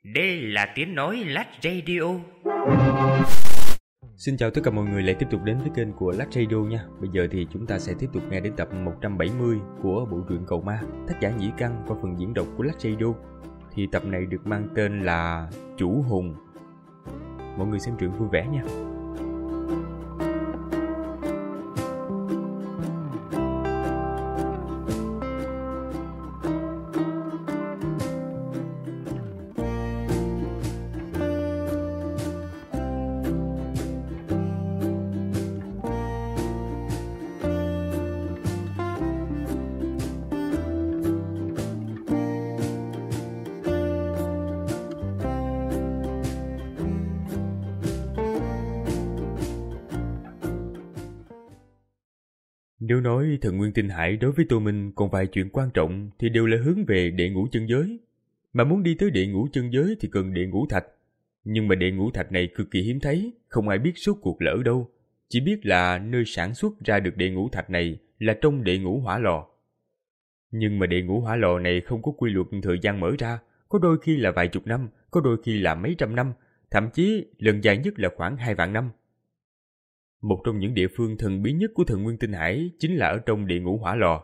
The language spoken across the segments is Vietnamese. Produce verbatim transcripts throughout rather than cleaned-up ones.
Đây là tiếng nói Lách Radio. Xin chào tất cả mọi người lại tiếp tục đến với kênh của Lách Radio nha. Bây giờ thì chúng ta sẽ tiếp tục nghe đến tập một trăm bảy mươi của bộ truyện Cầu Ma, tác giả Nhĩ Căn qua phần diễn đọc của Lách Radio. Thì tập này được mang tên là Chủ Hồn. Mọi người xem truyện vui vẻ nha. Nếu nói thần Nguyên Tinh Hải đối với Tô Minh còn vài chuyện quan trọng thì đều là hướng về đệ ngũ chân giới. Mà muốn đi tới đệ ngũ chân giới thì cần đệ ngũ thạch. Nhưng mà đệ ngũ thạch này cực kỳ hiếm thấy, không ai biết số cuộc lỡ đâu. Chỉ biết là nơi sản xuất ra được đệ ngũ thạch này là trong đệ ngũ hỏa lò. Nhưng mà đệ ngũ hỏa lò này không có quy luật thời gian mở ra, có đôi khi là vài chục năm, có đôi khi là mấy trăm năm, thậm chí lần dài nhất là khoảng hai vạn năm. Một trong những địa phương thần bí nhất của thần Nguyên Tinh Hải chính là ở trong địa ngũ hỏa lò.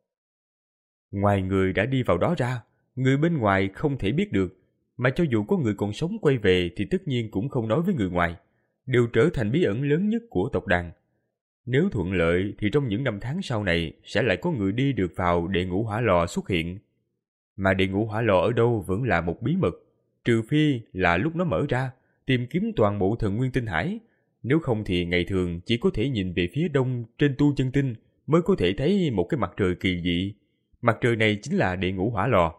Ngoài người đã đi vào đó ra, người bên ngoài không thể biết được, mà cho dù có người còn sống quay về thì tất nhiên cũng không nói với người ngoài, đều trở thành bí ẩn lớn nhất của tộc đàn. Nếu thuận lợi thì trong những năm tháng sau này sẽ lại có người đi được vào địa ngũ hỏa lò xuất hiện. Mà địa ngũ hỏa lò ở đâu vẫn là một bí mật, trừ phi là lúc nó mở ra, tìm kiếm toàn bộ thần Nguyên Tinh Hải. Nếu không thì ngày thường chỉ có thể nhìn về phía đông trên tu chân tinh mới có thể thấy một cái mặt trời kỳ dị. Mặt trời này chính là địa ngũ hỏa lò.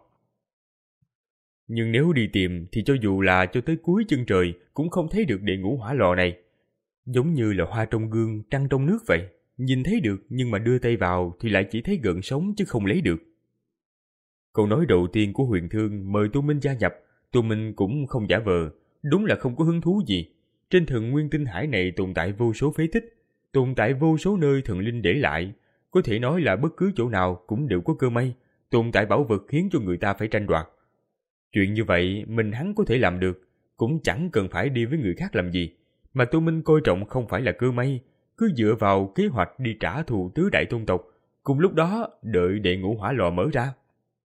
Nhưng nếu đi tìm thì cho dù là cho tới cuối chân trời cũng không thấy được địa ngũ hỏa lò này. Giống như là hoa trong gương, trăng trong nước vậy. Nhìn thấy được nhưng mà đưa tay vào thì lại chỉ thấy gợn sóng chứ không lấy được. Câu nói đầu tiên của Huyền Thương mời Tô Minh gia nhập, Tô Minh cũng không giả vờ, đúng là không có hứng thú gì. Trên thần Nguyên Tinh Hải này tồn tại vô số phế tích, tồn tại vô số nơi thần linh để lại. Có thể nói là bất cứ chỗ nào cũng đều có cơ may, tồn tại bảo vật khiến cho người ta phải tranh đoạt. Chuyện như vậy mình hắn có thể làm được, cũng chẳng cần phải đi với người khác làm gì. Mà Tô Minh coi trọng không phải là cơ may, cứ dựa vào kế hoạch đi trả thù tứ đại tôn tộc, cùng lúc đó đợi đệ ngũ hỏa lò mở ra.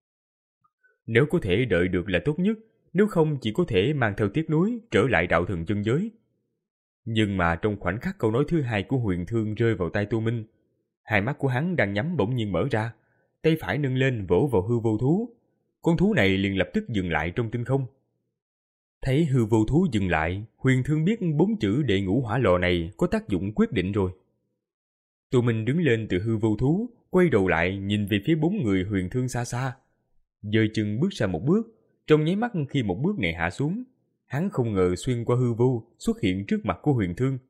Nếu có thể đợi được là tốt nhất, nếu không chỉ có thể mang theo tiếc nuối trở lại đạo thần chân giới. Nhưng mà trong khoảnh khắc câu nói thứ hai của Huyền Thương rơi vào tay Tô Minh, hai mắt của hắn đang nhắm bỗng nhiên mở ra, tay phải nâng lên vỗ vào hư vô thú. Con thú này liền lập tức dừng lại trong tinh không. Thấy hư vô thú dừng lại, Huyền Thương biết bốn chữ đệ ngũ hỏa lò này có tác dụng quyết định rồi. Tô Minh đứng lên từ hư vô thú, quay đầu lại nhìn về phía bốn người Huyền Thương xa xa. Giơ chân bước ra một bước, trong nháy mắt khi một bước này hạ xuống, hắn không ngờ xuyên qua hư vô xuất hiện trước mặt của Huyền Thương.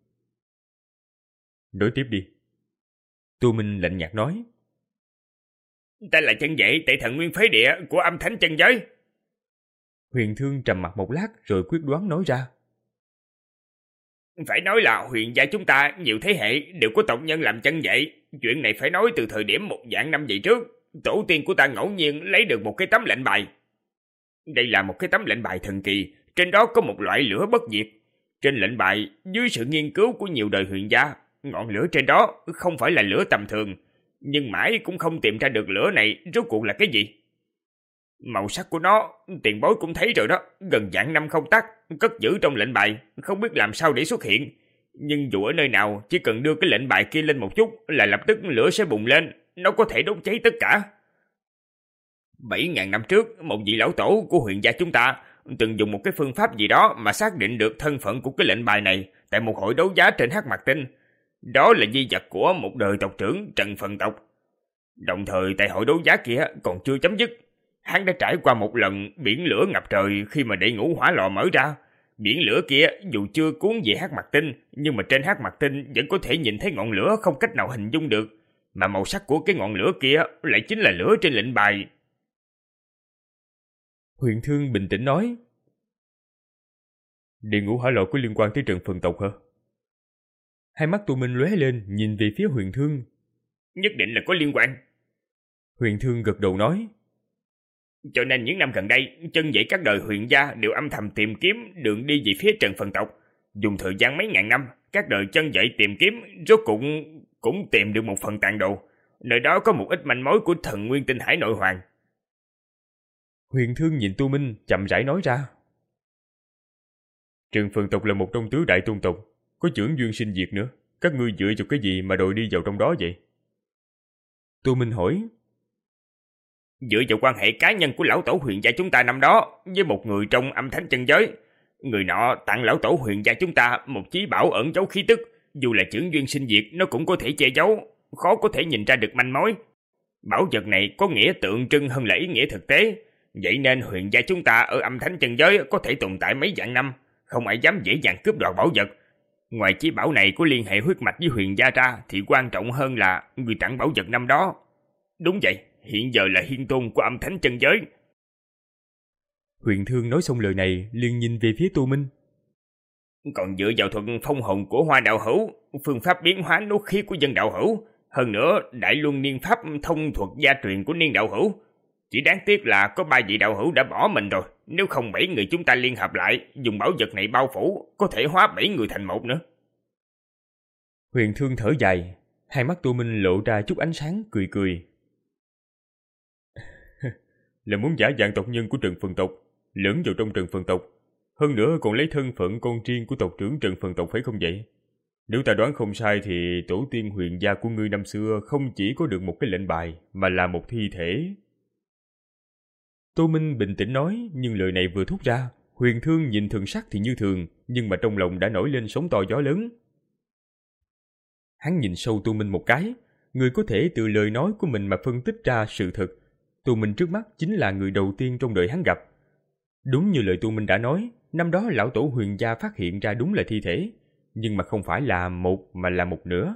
Đối tiếp đi. Tô Minh lạnh nhạt nói. Ta là chân vệ tại thần nguyên phế địa của âm thánh chân giới. Huyền Thương trầm mặt một lát rồi quyết đoán nói ra. Phải nói là huyền gia chúng ta nhiều thế hệ đều có tộc nhân làm chân vệ. Chuyện này phải nói từ thời điểm một vạn năm về trước. Tổ tiên của ta ngẫu nhiên lấy được một cái tấm lệnh bài. Đây là một cái tấm lệnh bài thần kỳ. Trên đó có một loại lửa bất diệt. Trên lệnh bài, dưới sự nghiên cứu của nhiều đời huyền gia, ngọn lửa trên đó không phải là lửa tầm thường, nhưng mãi cũng không tìm ra được lửa này rốt cuộc là cái gì. Màu sắc của nó, tiền bối cũng thấy rồi đó, gần vạn năm không tắt, cất giữ trong lệnh bài, không biết làm sao để xuất hiện. Nhưng dù ở nơi nào, chỉ cần đưa cái lệnh bài kia lên một chút là lập tức lửa sẽ bùng lên, nó có thể đốt cháy tất cả. Bảy ngàn năm trước, một vị lão tổ của huyền gia chúng ta từng dùng một cái phương pháp gì đó mà xác định được thân phận của cái lệnh bài này tại một hội đấu giá trên Hắc Mạc Tinh. Đó là di vật của một đời tộc trưởng Trần Phần tộc. Đồng thời tại hội đấu giá kia còn chưa chấm dứt, hắn đã trải qua một lần biển lửa ngập trời khi mà đệ ngũ hỏa lò mở ra. Biển lửa kia dù chưa cuốn về Hắc Mạc Tinh, nhưng mà trên Hắc Mạc Tinh vẫn có thể nhìn thấy ngọn lửa không cách nào hình dung được, mà màu sắc của cái ngọn lửa kia lại chính là lửa trên lệnh bài. Huyền Thương bình tĩnh nói. Địa ngũ hỏa lò có liên quan tới Trần Phần tộc hả? Hai mắt Tô Minh lóe lên nhìn về phía Huyền Thương. Nhất định là có liên quan. Huyền Thương gật đầu nói. Cho nên những năm gần đây, chân dãy các đời huyền gia đều âm thầm tìm kiếm đường đi về phía Trần Phần tộc. Dùng thời gian mấy ngàn năm, các đời chân dãy tìm kiếm rốt cuộc cũng tìm được một phần tàn đồ. Nơi đó có một ít manh mối của thần nguyên tinh hải nội hoàng. Huyền Thương nhìn Tô Minh chậm rãi nói ra. Trần Phần tộc là một trong tứ đại tôn tộc, có chưởng duyên sinh diệt nữa. Các ngươi dựa vào cái gì mà đòi đi vào trong đó vậy? Tô Minh hỏi. Dựa vào quan hệ cá nhân của lão tổ huyền gia chúng ta năm đó với một người trong âm thánh chân giới. Người nọ tặng lão tổ huyền gia chúng ta một chí bảo ẩn giấu khí tức. Dù là chưởng duyên sinh diệt, nó cũng có thể che giấu, khó có thể nhìn ra được manh mối. Bảo vật này có nghĩa tượng trưng hơn là ý nghĩa thực tế. Vậy nên huyền gia chúng ta ở âm thánh chân giới có thể tồn tại mấy vạn năm, không ai dám dễ dàng cướp đoạt bảo vật. Ngoài chí bảo này có liên hệ huyết mạch với huyền gia ra, thì quan trọng hơn là người tặng bảo vật năm đó. Đúng vậy, hiện giờ là hiên tôn của âm thánh chân giới. Huyền Thương nói xong lời này liền nhìn về phía Tô Minh. Còn dựa vào thuật phong hồn của Hoa đạo hữu, phương pháp biến hóa nốt khí của dân đạo hữu, hơn nữa đại luân niên pháp thông thuật gia truyền của niên đạo hữu. Chỉ đáng tiếc là có ba vị đạo hữu đã bỏ mình rồi. Nếu không bảy người chúng ta liên hợp lại, dùng bảo vật này bao phủ, có thể hóa bảy người thành một nữa. Huyền Thương thở dài, hai mắt Tô Minh lộ ra chút ánh sáng, cười cười. Là muốn giả dạng tộc nhân của Trần Phần tộc, lẫn vào trong Trần Phần tộc, hơn nữa còn lấy thân phận con riêng của tộc trưởng Trần Phần tộc phải không vậy? Nếu ta đoán không sai thì tổ tiên huyền gia của ngươi năm xưa không chỉ có được một cái lệnh bài, mà là một thi thể. Tô Minh bình tĩnh nói, nhưng lời này vừa thốt ra, Huyền Thương nhìn thường sắc thì như thường, nhưng mà trong lòng đã nổi lên sóng to gió lớn. Hắn nhìn sâu Tô Minh một cái, người có thể từ lời nói của mình mà phân tích ra sự thật. Tô Minh trước mắt chính là người đầu tiên trong đời hắn gặp. Đúng như lời Tô Minh đã nói, năm đó lão tổ huyền gia phát hiện ra đúng là thi thể, nhưng mà không phải là một mà là một nửa.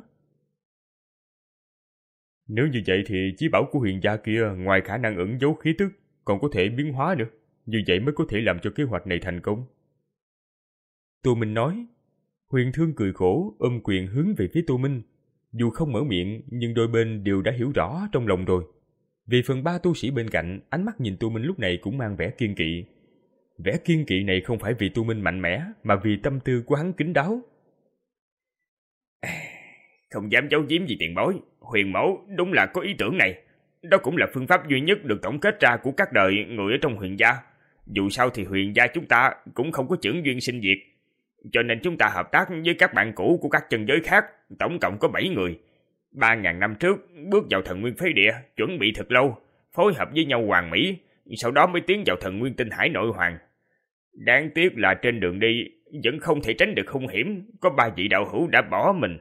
Nếu như vậy thì chí bảo của huyền gia kia ngoài khả năng ẩn giấu khí tức, còn có thể biến hóa nữa, như vậy mới có thể làm cho kế hoạch này thành công. Tô Minh nói. Huyền Thương cười khổ, ôm quyền hướng về phía Tô Minh. Dù không mở miệng, nhưng đôi bên đều đã hiểu rõ trong lòng rồi. Về phần ba tu sĩ bên cạnh, ánh mắt nhìn Tô Minh lúc này cũng mang vẻ kiên kỵ. Vẻ kiên kỵ này không phải vì Tô Minh mạnh mẽ, mà vì tâm tư của hắn kín đáo. Không dám giấu giếm gì tiền bối, huyền mẫu đúng là có ý tưởng này. Đó cũng là phương pháp duy nhất được tổng kết ra của các đời người ở trong huyền gia. Dù sao thì huyền gia chúng ta cũng không có chưởng duyên sinh diệt, cho nên chúng ta hợp tác với các bạn cũ của các chân giới khác, tổng cộng có bảy người. Ba ngàn năm trước, bước vào thần nguyên phế địa, chuẩn bị thật lâu, phối hợp với nhau hoàn mỹ, sau đó mới tiến vào thần nguyên tinh hải nội hoàng. Đáng tiếc là trên đường đi, vẫn không thể tránh được hung hiểm, có ba vị đạo hữu đã bỏ mình.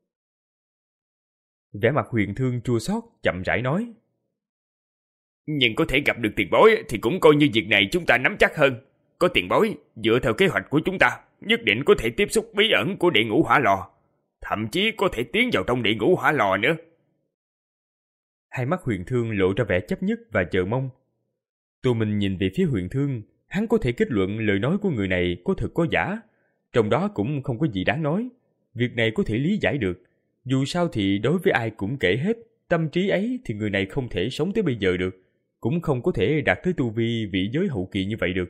Vẻ mặt Huyền Thương chua xót, chậm rãi nói. Nhưng có thể gặp được tiền bối thì cũng coi như việc này chúng ta nắm chắc hơn. Có tiền bối, dựa theo kế hoạch của chúng ta, nhất định có thể tiếp xúc bí ẩn của địa ngũ hỏa lò, thậm chí có thể tiến vào trong địa ngũ hỏa lò nữa. Hai mắt Huyền Thương lộ ra vẻ chấp nhất và chờ mong. Tô Minh nhìn về phía Huyền Thương, hắn có thể kết luận lời nói của người này có thật có giả, trong đó cũng không có gì đáng nói. Việc này có thể lý giải được, dù sao thì đối với ai cũng kể hết, tâm trí ấy thì người này không thể sống tới bây giờ được, cũng không có thể đạt tới tu vi vị giới hậu kỳ như vậy được.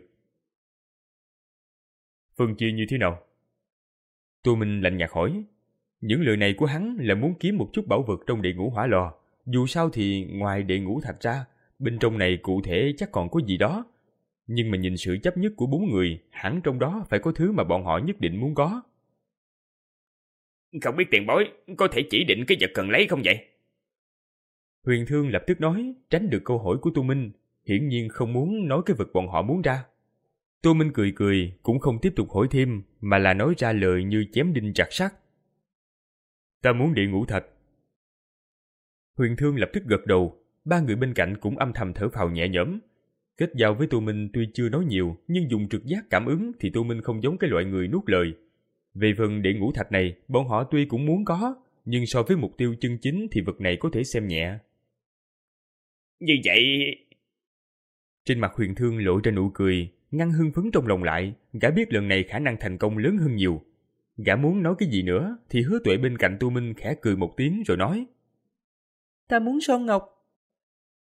Phân chia như thế nào? Tô Minh lạnh nhạt hỏi. Những lời này của hắn là muốn kiếm một chút bảo vật trong địa ngũ hỏa lò. Dù sao thì ngoài địa ngũ thạch ra, bên trong này cụ thể chắc còn có gì đó. Nhưng mà nhìn sự chấp nhất của bốn người, hẳn trong đó phải có thứ mà bọn họ nhất định muốn có. Không biết tiền bối có thể chỉ định cái vật cần lấy không vậy? Huyền Thương lập tức nói, tránh được câu hỏi của Tô Minh, hiển nhiên không muốn nói cái vật bọn họ muốn ra. Tô Minh cười cười, cũng không tiếp tục hỏi thêm, mà là nói ra lời như chém đinh chặt sắt. Ta muốn địa ngũ thạch. Huyền Thương lập tức gật đầu, ba người bên cạnh cũng âm thầm thở phào nhẹ nhõm. Kết giao với Tô Minh tuy chưa nói nhiều, nhưng dùng trực giác cảm ứng thì Tô Minh không giống cái loại người nuốt lời. Về phần địa ngũ thạch này, bọn họ tuy cũng muốn có, nhưng so với mục tiêu chân chính thì vật này có thể xem nhẹ. Như vậy... Trên mặt Huyền Thương lộ ra nụ cười, ngăn hưng phấn trong lòng lại, gã biết lần này khả năng thành công lớn hơn nhiều. Gã muốn nói cái gì nữa thì Hứa Tuệ bên cạnh Tô Minh khẽ cười một tiếng rồi nói. Ta muốn son ngọc.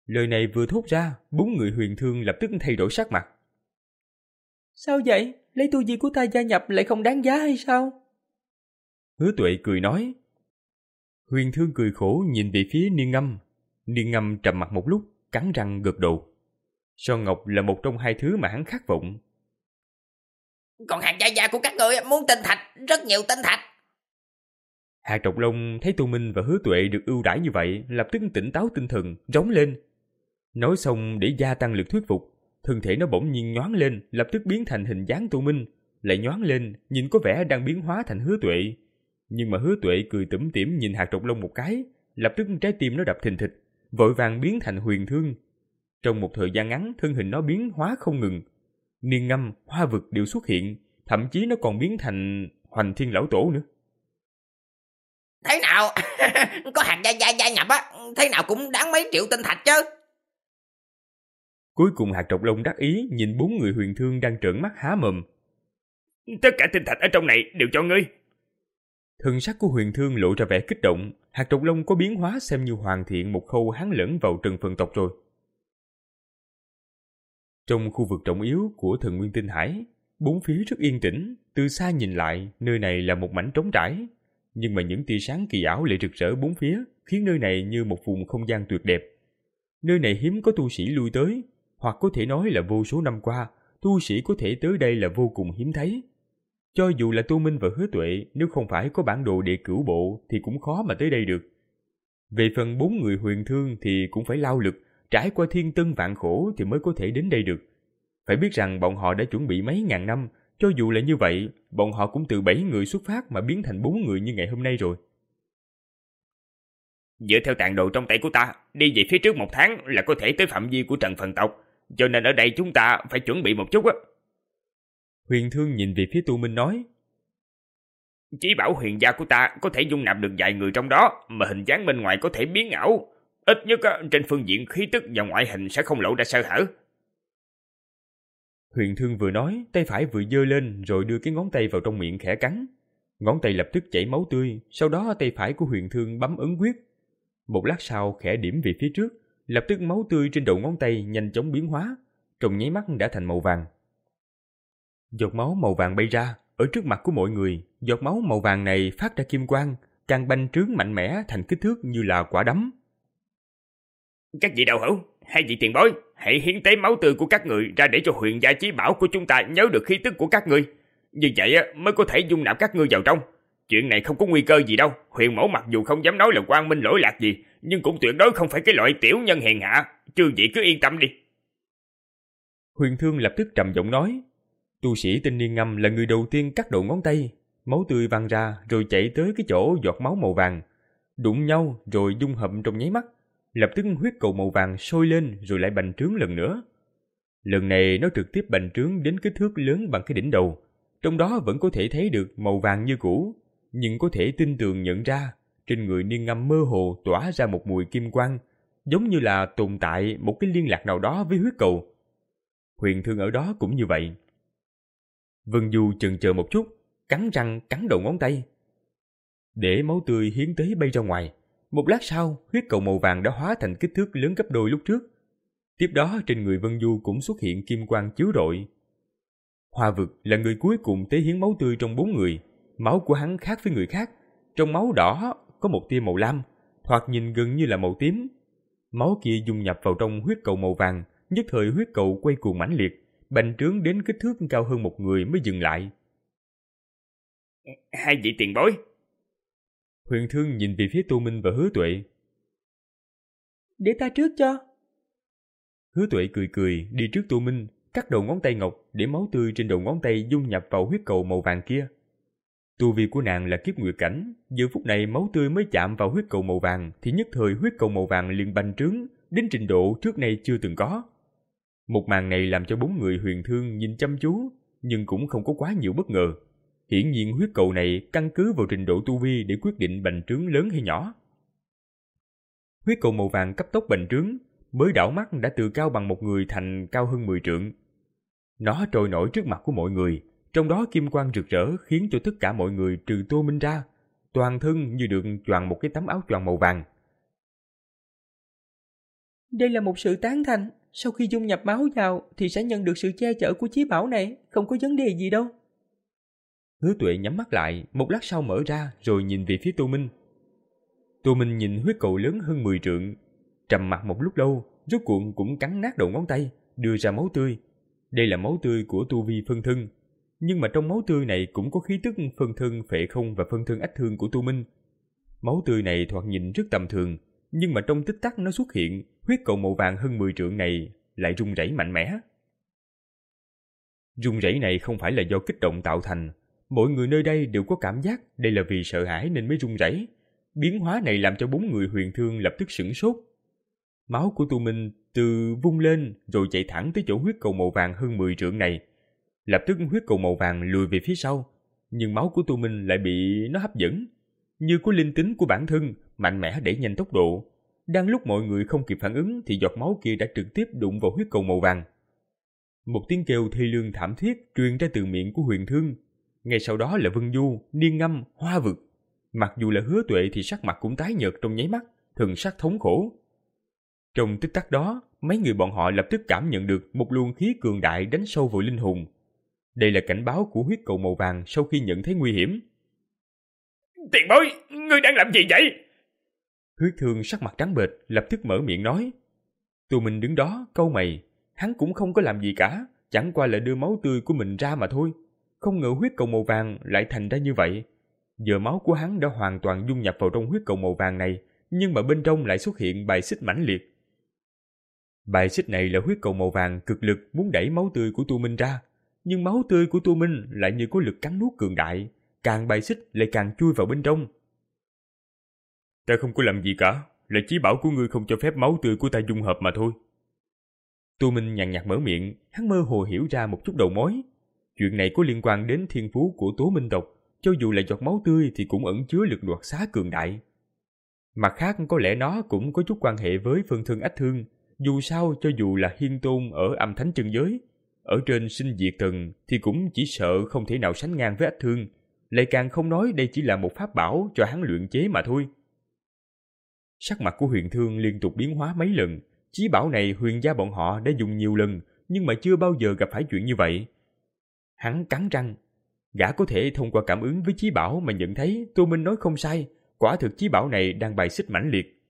Lời này vừa thốt ra, bốn người huyền thương lập tức thay đổi sắc mặt. Sao vậy? Lấy tu vi của ta gia nhập lại không đáng giá hay sao? Hứa Tuệ cười nói. Huyền thương cười khổ nhìn về phía Niên Ngâm. Niên Ngâm trầm mặt một lúc, cắn răng gật đầu. Son Ngọc là một trong hai thứ mà hắn khát vọng. Còn Hạt gia gia của các người muốn tinh thạch, rất nhiều tinh thạch. Hạt Trọc Long thấy Tô Minh và Hứa Tuệ được ưu đãi như vậy, lập tức tỉnh táo tinh thần, rống lên. Nói xong để gia tăng lực thuyết phục, thân thể nó bỗng nhiên nhoáng lên, lập tức biến thành hình dáng Tô Minh, lại nhoáng lên, nhìn có vẻ đang biến hóa thành Hứa Tuệ. Nhưng mà Hứa Tuệ cười tủm tỉm nhìn Hạt Trọc Long một cái, lập tức trái tim nó đập thình thịch, vội vàng biến thành huyền thương. Trong một thời gian ngắn, thân hình nó biến hóa không ngừng. Niên Ngâm, Hoa Vực đều xuất hiện, thậm chí nó còn biến thành Hoành Thiên Lão Tổ nữa. Thế nào? Có Hạt gia gia gia nhập á, thế nào cũng đáng mấy triệu tinh thạch chứ. Cuối cùng Hạt Trọc Long đắc ý nhìn bốn người huyền thương đang trợn mắt há mồm. Tất cả tinh thạch ở trong này đều cho ngươi. Thân sắc của huyền thương lộ ra vẻ kích động. Hạt Trọc Long có biến hóa xem như hoàn thiện một khâu hắn lẫn vào Trần Phần tộc rồi. Trong khu vực trọng yếu của Thần Nguyên Tinh Hải, bốn phía rất yên tĩnh. Từ xa nhìn lại, nơi này là một mảnh trống trải. Nhưng mà những tia sáng kỳ ảo lại rực rỡ bốn phía, khiến nơi này như một vùng không gian tuyệt đẹp. Nơi này hiếm có tu sĩ lui tới, hoặc có thể nói là vô số năm qua, tu sĩ có thể tới đây là vô cùng hiếm thấy. Cho dù là Tô Minh và Hứa Tuệ, nếu không phải có bản đồ địa cửu bộ thì cũng khó mà tới đây được. Về phần bốn người huyền thương thì cũng phải lao lực, trải qua thiên tân vạn khổ thì mới có thể đến đây được. Phải biết rằng bọn họ đã chuẩn bị mấy ngàn năm, cho dù là như vậy, bọn họ cũng từ bảy người xuất phát mà biến thành bốn người như ngày hôm nay rồi. Dựa theo tàn đồ trong tay của ta, đi về phía trước một tháng là có thể tới phạm vi của Trần Phần tộc, cho nên ở đây chúng ta phải chuẩn bị một chút á. Huyền thương nhìn về phía Tu Minh nói. Chí bảo huyền gia của ta có thể dung nạp được vài người trong đó, mà hình dáng bên ngoài có thể biến ảo. Ít nhất trên phương diện khí tức và ngoại hình sẽ không lộ ra sơ hở. Huyền thương vừa nói, tay phải vừa giơ lên rồi đưa cái ngón tay vào trong miệng khẽ cắn. Ngón tay lập tức chảy máu tươi, sau đó tay phải của huyền thương bấm ấn quyết. Một lát sau khẽ điểm về phía trước, lập tức máu tươi trên đầu ngón tay nhanh chóng biến hóa, trong nháy mắt đã thành màu vàng. Giọt máu màu vàng bay ra, ở trước mặt của mọi người, giọt máu màu vàng này phát ra kim quang, càng bành trướng mạnh mẽ thành kích thước như là quả đấm. Các vị đạo hữu, hai vị tiền bối, hãy hiến tế máu tươi của các người ra để cho huyền gia chí bảo của chúng ta nhớ được khí tức của các ngươi. Như vậy mới có thể dung nạp các ngươi vào trong. Chuyện này không có nguy cơ gì đâu. Huyền mẫu mặc dù không dám nói là quang minh lỗi lạc gì, nhưng cũng tuyệt đối không phải cái loại tiểu nhân hèn hạ. Chư vị cứ yên tâm đi. Huyền thương lập tức trầm giọng nói. Tu sĩ tên Niên Ngâm là người đầu tiên cắt đầu ngón tay, máu tươi văng ra rồi chạy tới cái chỗ giọt máu màu vàng, đụng nhau rồi dung hợp trong nháy mắt. Lập tức huyết cầu màu vàng sôi lên rồi lại bành trướng lần nữa. Lần này nó trực tiếp bành trướng đến kích thước lớn bằng cái đỉnh đầu. Trong đó vẫn có thể thấy được màu vàng như cũ, nhưng có thể tinh tường nhận ra trên người Niên Ngâm mơ hồ tỏa ra một mùi kim quang, giống như là tồn tại một cái liên lạc nào đó với huyết cầu. Huyền thương ở đó cũng như vậy. Vân Du chần chờ một chút, cắn răng cắn đầu ngón tay, để máu tươi hiến tế bay ra ngoài. Một lát sau, huyết cầu màu vàng đã hóa thành kích thước lớn gấp đôi lúc trước. Tiếp đó trên người Vân Du cũng xuất hiện kim quang chiếu rọi. Hoa Vực là người cuối cùng tế hiến máu tươi trong bốn người. Máu của hắn khác với người khác. Trong máu đỏ có một tia màu lam, thoạt nhìn gần như là màu tím. Máu kia dung nhập vào trong huyết cầu màu vàng, nhất thời huyết cầu quay cuồng mãnh liệt, bành trướng đến kích thước cao hơn một người mới dừng lại. Hai vị tiền bối. Huyền thương nhìn về phía Tô Minh và Hứa Tuệ. Để ta trước cho. Hứa Tuệ cười cười đi trước Tô Minh, cắt đầu ngón tay ngọc để máu tươi trên đầu ngón tay dung nhập vào huyết cầu màu vàng kia. Tu vi của nàng là kiếp nguyệt cảnh, giờ phút này máu tươi mới chạm vào huyết cầu màu vàng thì nhất thời huyết cầu màu vàng liền bành trướng đến trình độ trước nay chưa từng có. Một màn này làm cho bốn người huyền thương nhìn chăm chú, nhưng cũng không có quá nhiều bất ngờ. Hiển nhiên huyết cầu này căn cứ vào trình độ tu vi để quyết định bành trướng lớn hay nhỏ. Huyết cầu màu vàng cấp tốc bành trướng, mới đảo mắt đã từ cao bằng một người thành cao hơn mười trượng. Nó trôi nổi trước mặt của mọi người, trong đó kim quang rực rỡ khiến cho tất cả mọi người trừ Tô Minh ra, toàn thân như được choàng một cái tấm áo choàng màu vàng. Đây là một sự tán thành. Sau khi dung nhập máu vào thì sẽ nhận được sự che chở của chí bảo này. Không có vấn đề gì đâu. Hứa Tuệ nhắm mắt lại, một lát sau mở ra rồi nhìn về phía Tô Minh. Tô Minh nhìn huyết cầu lớn hơn mười trượng, trầm mặc một lúc lâu, rốt cuộc cũng cắn nát đầu ngón tay, đưa ra máu tươi. Đây là máu tươi của tu vi phân thân, nhưng mà trong máu tươi này cũng có khí tức phân thân phệ không và phân thân ách thương của Tô Minh. Máu tươi này thoạt nhìn rất tầm thường, nhưng mà trong tích tắc nó xuất hiện, huyết cầu màu vàng hơn mười trượng này lại rung rẩy mạnh mẽ. Rung rẩy này không phải là do kích động tạo thành, mọi người nơi đây đều có cảm giác đây là vì sợ hãi nên mới rung rẩy. Biến hóa này làm cho bốn người Huyền Thương lập tức sửng sốt. Máu của Tô Minh từ vung lên rồi chạy thẳng tới chỗ huyết cầu màu vàng hơn mười trượng này. Lập tức huyết cầu màu vàng lùi về phía sau, nhưng máu của Tô Minh lại bị nó hấp dẫn. Như có linh tính của bản thân, mạnh mẽ đẩy nhanh tốc độ. Đang lúc mọi người không kịp phản ứng thì giọt máu kia đã trực tiếp đụng vào huyết cầu màu vàng. Một tiếng kêu thê lương thảm thiết truyền ra từ miệng của Huyền Thương. Ngay sau đó là Vân Du, Niên Ngâm, Hoa Vực. Mặc dù là Hứa Tuệ thì sắc mặt cũng tái nhợt trong nháy mắt, thần sắc thống khổ. Trong tích tắc đó, mấy người bọn họ lập tức cảm nhận được một luồng khí cường đại đánh sâu vào linh hồn. Đây là cảnh báo của huyết cầu màu vàng sau khi nhận thấy nguy hiểm. Tiền bối, ngươi đang làm gì vậy? Huyết Thương sắc mặt trắng bệch, lập tức mở miệng nói. Tô Minh đứng đó, cau mày. Hắn cũng không có làm gì cả, chẳng qua là đưa máu tươi của mình ra mà thôi. Không ngờ huyết cầu màu vàng lại thành ra như vậy. Giờ máu của hắn đã hoàn toàn dung nhập vào trong huyết cầu màu vàng này, nhưng mà bên trong lại xuất hiện bài xích mãnh liệt. Bài xích này là huyết cầu màu vàng cực lực muốn đẩy máu tươi của Tô Minh ra, nhưng máu tươi của Tô Minh lại như có lực cắn nuốt cường đại, càng bài xích lại càng chui vào bên trong. Ta không có làm gì cả, là chí bảo của ngươi không cho phép máu tươi của ta dung hợp mà thôi. Tô Minh nhàn nhạt mở miệng, hắn mơ hồ hiểu ra một chút đầu mối. Chuyện này có liên quan đến thiên phú của Tố Minh tộc, cho dù là giọt máu tươi thì cũng ẩn chứa lực đoạt xá cường đại. Mặt khác có lẽ nó cũng có chút quan hệ với phân thân ách thương, dù sao cho dù là hiên tôn ở âm thánh chân giới, ở trên sinh diệt tầng thì cũng chỉ sợ không thể nào sánh ngang với ách thương, lại càng không nói đây chỉ là một pháp bảo cho hắn luyện chế mà thôi. Sắc mặt của Huyền Thương liên tục biến hóa mấy lần, chí bảo này Huyền gia bọn họ đã dùng nhiều lần nhưng mà chưa bao giờ gặp phải chuyện như vậy. Hắn cắn răng, gã có thể thông qua cảm ứng với chí bảo mà nhận thấy Tô Minh nói không sai, quả thực chí bảo này đang bài xích mãnh liệt.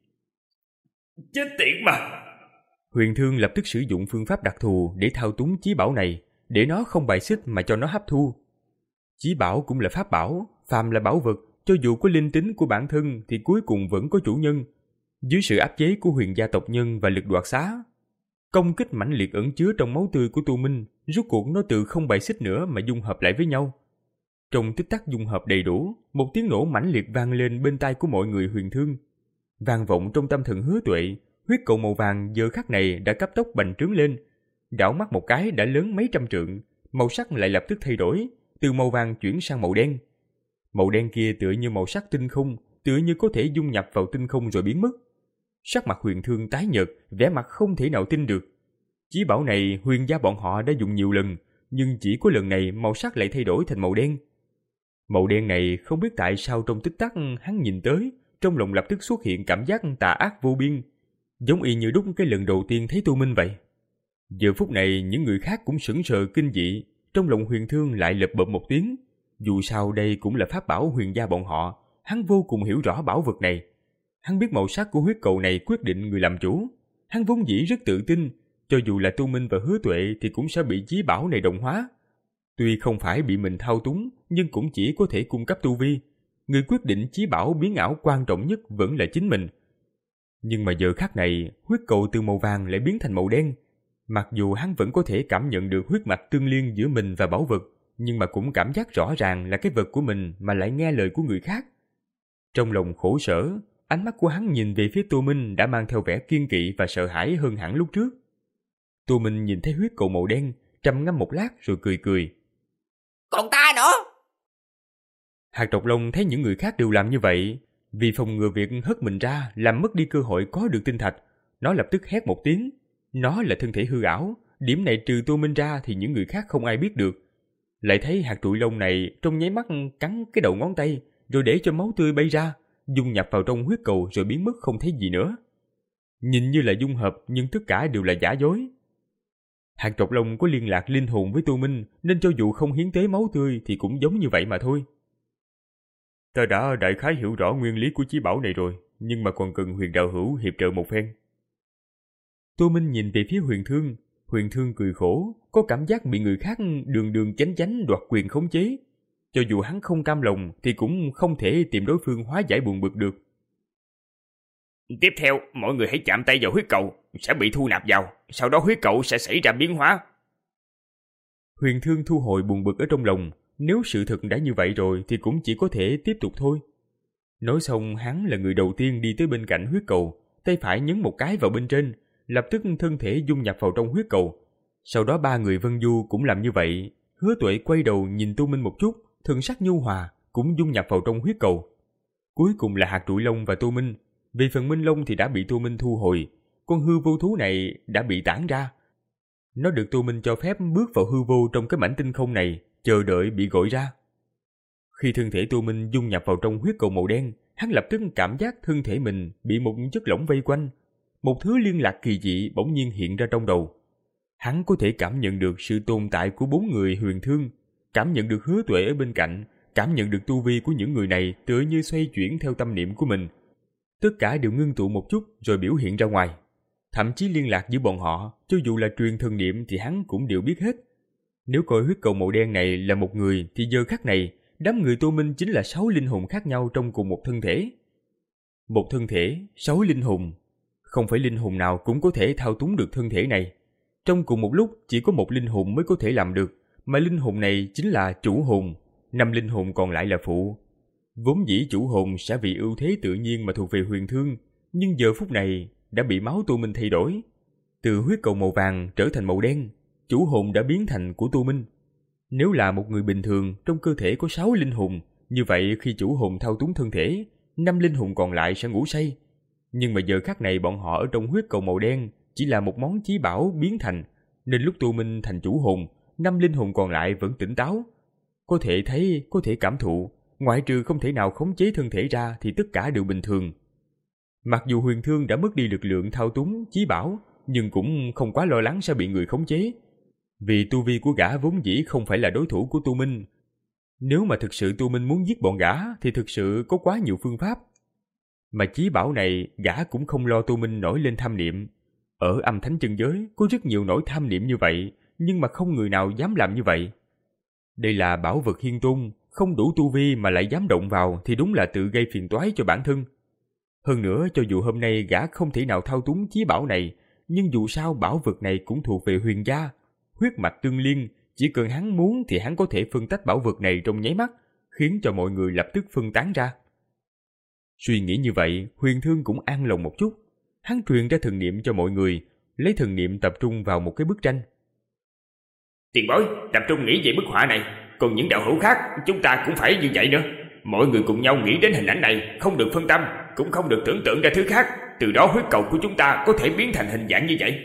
Chết tiệt mà! Huyền Thương lập tức sử dụng phương pháp đặc thù để thao túng chí bảo này, để nó không bài xích mà cho nó hấp thu. Chí bảo cũng là pháp bảo, phàm là bảo vật, cho dù có linh tính của bản thân thì cuối cùng vẫn có chủ nhân. Dưới sự áp chế của Huyền gia tộc nhân và lực đoạt xá, công kích mãnh liệt ẩn chứa trong máu tươi của Tô Minh, rốt cuộc nó tự không bài xích nữa mà dung hợp lại với nhau. Trong tích tắc dung hợp đầy đủ, một tiếng nổ mãnh liệt vang lên bên tai của mọi người Huyền Thương. Vang vọng trong tâm thần Hứa Tuệ, huyết cầu màu vàng giờ khắc này đã cấp tốc bành trướng lên. Đảo mắt một cái đã lớn mấy trăm trượng, màu sắc lại lập tức thay đổi, từ màu vàng chuyển sang màu đen. Màu đen kia tựa như màu sắc tinh không, tựa như có thể dung nhập vào tinh không rồi biến mất. Sắc mặt Huyền Thương tái nhợt, vẻ mặt không thể nào tin được. Chí bảo này Huyền gia bọn họ đã dùng nhiều lần, nhưng chỉ có lần này màu sắc lại thay đổi thành màu đen. Màu đen này không biết tại sao trong tích tắc hắn nhìn tới, trong lòng lập tức xuất hiện cảm giác tà ác vô biên, giống y như đúc cái lần đầu tiên thấy Tô Minh vậy. Giờ phút này những người khác cũng sững sờ kinh dị, trong lòng Huyền Thương lại lập bập một tiếng. Dù sao đây cũng là pháp bảo Huyền gia bọn họ, hắn vô cùng hiểu rõ bảo vật này. Hắn biết màu sắc của huyết cầu này quyết định người làm chủ. Hắn vốn dĩ rất tự tin, cho dù là Tô Minh và Hứa Tuệ thì cũng sẽ bị chí bảo này đồng hóa. Tuy không phải bị mình thao túng, nhưng cũng chỉ có thể cung cấp tu vi. Người quyết định chí bảo biến ảo quan trọng nhất vẫn là chính mình. Nhưng mà giờ khắc này, huyết cầu từ màu vàng lại biến thành màu đen. Mặc dù hắn vẫn có thể cảm nhận được huyết mạch tương liên giữa mình và bảo vật, nhưng mà cũng cảm giác rõ ràng là cái vật của mình mà lại nghe lời của người khác. Trong lòng khổ sở, ánh mắt của hắn nhìn về phía Tô Minh đã mang theo vẻ kiên kỵ và sợ hãi hơn hẳn lúc trước. Tô Minh nhìn thấy huyết cầu màu đen, trầm ngâm một lát rồi cười cười. Còn ta nữa! Hạt Độc Long thấy những người khác đều làm như vậy, vì phòng ngừa việc hất mình ra làm mất đi cơ hội có được tinh thạch, nó lập tức hét một tiếng. Nó là thân thể hư ảo, điểm này trừ Tô Minh ra thì những người khác không ai biết được. Lại thấy hạt trụi lông này trong nháy mắt cắn cái đầu ngón tay, rồi để cho máu tươi bay ra, dung nhập vào trong huyết cầu rồi biến mất không thấy gì nữa. Nhìn như là dung hợp nhưng tất cả đều là giả dối. Hạt Trọc Long có liên lạc linh hồn với Tô Minh nên cho dù không hiến tế máu tươi thì cũng giống như vậy mà thôi. Ta đã đại khái hiểu rõ nguyên lý của chí bảo này rồi, nhưng mà còn cần Huyền đạo hữu hiệp trợ một phen. Tô Minh nhìn về phía Huyền Thương. Huyền Thương cười khổ, có cảm giác bị người khác đường đường chánh chánh đoạt quyền khống chế. Cho dù hắn không cam lòng thì cũng không thể tìm đối phương hóa giải buồn bực được. Tiếp theo, mọi người hãy chạm tay vào huyết cầu, sẽ bị thu nạp vào, sau đó huyết cầu sẽ xảy ra biến hóa. Huyền Thương thu hồi buồn bực ở trong lòng, nếu sự thật đã như vậy rồi thì cũng chỉ có thể tiếp tục thôi. Nói xong, hắn là người đầu tiên đi tới bên cạnh huyết cầu, tay phải nhấn một cái vào bên trên, lập tức thân thể dung nhập vào trong huyết cầu. Sau đó ba người Vân Du cũng làm như vậy. Hứa Tuệ quay đầu nhìn Tô Minh một chút, thần sắc nhu hòa, cũng dung nhập vào trong huyết cầu. Cuối cùng là Hạt Trụi Long và Tô Minh. Vì phần Minh Long thì đã bị Tô Minh thu hồi, con hư vô thú này đã bị tản ra. Nó được Tô Minh cho phép bước vào hư vô trong cái mảnh tinh không này, chờ đợi bị gọi ra. Khi thân thể Tô Minh dung nhập vào trong huyết cầu màu đen, hắn lập tức cảm giác thân thể mình bị một chất lỏng vây quanh. Một thứ liên lạc kỳ dị bỗng nhiên hiện ra trong đầu. Hắn có thể cảm nhận được sự tồn tại của bốn người Huyền Thương, cảm nhận được Hứa Tuệ ở bên cạnh, cảm nhận được tu vi của những người này tựa như xoay chuyển theo tâm niệm của mình. Tất cả đều ngưng tụ một chút rồi biểu hiện ra ngoài. Thậm chí liên lạc giữa bọn họ, cho dù là truyền thần niệm thì hắn cũng đều biết hết. Nếu coi huyết cầu màu đen này là một người thì giờ khắc này, đám người Tô Minh chính là sáu linh hồn khác nhau trong cùng một thân thể. Một thân thể, sáu linh hồn. Không phải linh hồn nào cũng có thể thao túng được thân thể này. Trong cùng một lúc chỉ có một linh hồn mới có thể làm được, mà linh hồn này chính là chủ hồn, năm linh hồn còn lại là phụ. Vốn dĩ chủ hồn sẽ vì ưu thế tự nhiên mà thuộc về Huyền Thương, nhưng giờ phút này đã bị máu Tô Minh thay đổi. Từ huyết cầu màu vàng trở thành màu đen, chủ hồn đã biến thành của Tô Minh. Nếu là một người bình thường trong cơ thể có sáu linh hồn, như vậy khi chủ hồn thao túng thân thể, năm linh hồn còn lại sẽ ngủ say. Nhưng mà giờ khắc này bọn họ ở trong huyết cầu màu đen chỉ là một món chí bảo biến thành, nên lúc Tô Minh thành chủ hồn, năm linh hồn còn lại vẫn tỉnh táo. Có thể thấy, có thể cảm thụ, ngoại trừ không thể nào khống chế thân thể ra thì tất cả đều bình thường. Mặc dù Huyền Thương đã mất đi lực lượng thao túng chí bảo, nhưng cũng không quá lo lắng sẽ bị người khống chế. Vì tu vi của gã vốn dĩ không phải là đối thủ của Tô Minh. Nếu mà thực sự Tô Minh muốn giết bọn gã thì thực sự có quá nhiều phương pháp. Mà chí bảo này gã cũng không lo Tô Minh nổi lên tham niệm. Ở âm thánh chân giới có rất nhiều nỗi tham niệm như vậy, nhưng mà không người nào dám làm như vậy. Đây là bảo vật hiên tôn, không đủ tu vi mà lại dám động vào thì đúng là tự gây phiền toái cho bản thân. Hơn nữa, cho dù hôm nay gã không thể nào thao túng chí bảo này, nhưng dù sao bảo vật này cũng thuộc về Huyền gia, huyết mạch tương liên, chỉ cần hắn muốn thì hắn có thể phân tách bảo vật này trong nháy mắt, khiến cho mọi người lập tức phân tán ra. Suy nghĩ như vậy, Huyền Thương cũng an lòng một chút. Hắn truyền ra thần niệm cho mọi người, lấy thần niệm tập trung vào một cái bức tranh. Tiền bối, tập trung nghĩ về bức họa này, còn những đạo hữu khác chúng ta cũng phải như vậy nữa. Mọi người cùng nhau nghĩ đến hình ảnh này, không được phân tâm, cũng không được tưởng tượng ra thứ khác, từ đó huyết cầu của chúng ta có thể biến thành hình dạng như vậy.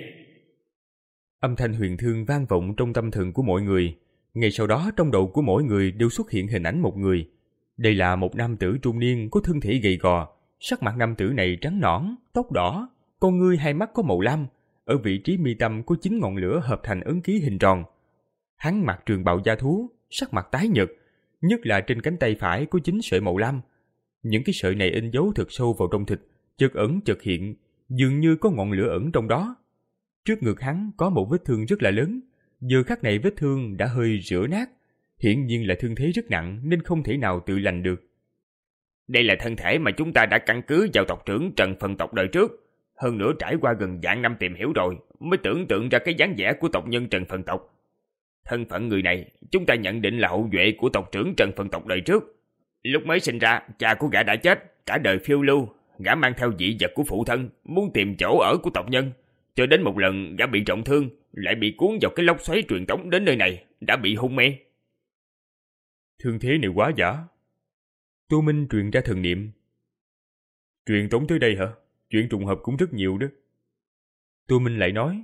Âm thanh Huyền Thương vang vọng trong tâm thần của mọi người. Ngay sau đó trong đầu của mỗi người đều xuất hiện hình ảnh một người. Đây là một nam tử trung niên có thân thể gầy gò, sắc mặt nam tử này trắng nõn, tóc đỏ, con ngươi hai mắt có màu lam, ở vị trí mi tâm có chín ngọn lửa hợp thành ấn ký hình tròn. Hắn mặc trường bào da thú, sắc mặt tái nhợt, nhất là trên cánh tay phải có chín sợi màu lam. Những cái sợi này in dấu thật sâu vào trong thịt, chợt ẩn chợt hiện, dường như có ngọn lửa ẩn trong đó. Trước ngực hắn có một vết thương rất là lớn, giờ khắc này vết thương đã hơi rữa nát, hiển nhiên là thương thế rất nặng nên không thể nào tự lành được. Đây là thân thể mà chúng ta đã căn cứ vào tộc trưởng Trần Phần tộc đời trước, hơn nữa trải qua gần vạn năm tìm hiểu rồi mới tưởng tượng ra cái dáng vẻ của tộc nhân Trần Phần tộc. Thân phận người này chúng ta nhận định là hậu duệ của tộc trưởng Trần Phần tộc đời trước. Lúc mới sinh ra, cha của gã đã chết, cả đời phiêu lưu, gã mang theo dị vật của phụ thân, muốn tìm chỗ ở của tộc nhân. Cho đến một lần gã bị trọng thương, lại bị cuốn vào cái lốc xoáy truyền tống đến nơi này, đã bị hôn mê. Thương thế này quá giả. Tô Minh truyền ra thần niệm. Truyền tống tới đây hả? Chuyện trùng hợp cũng rất nhiều đó. Tô Minh lại nói.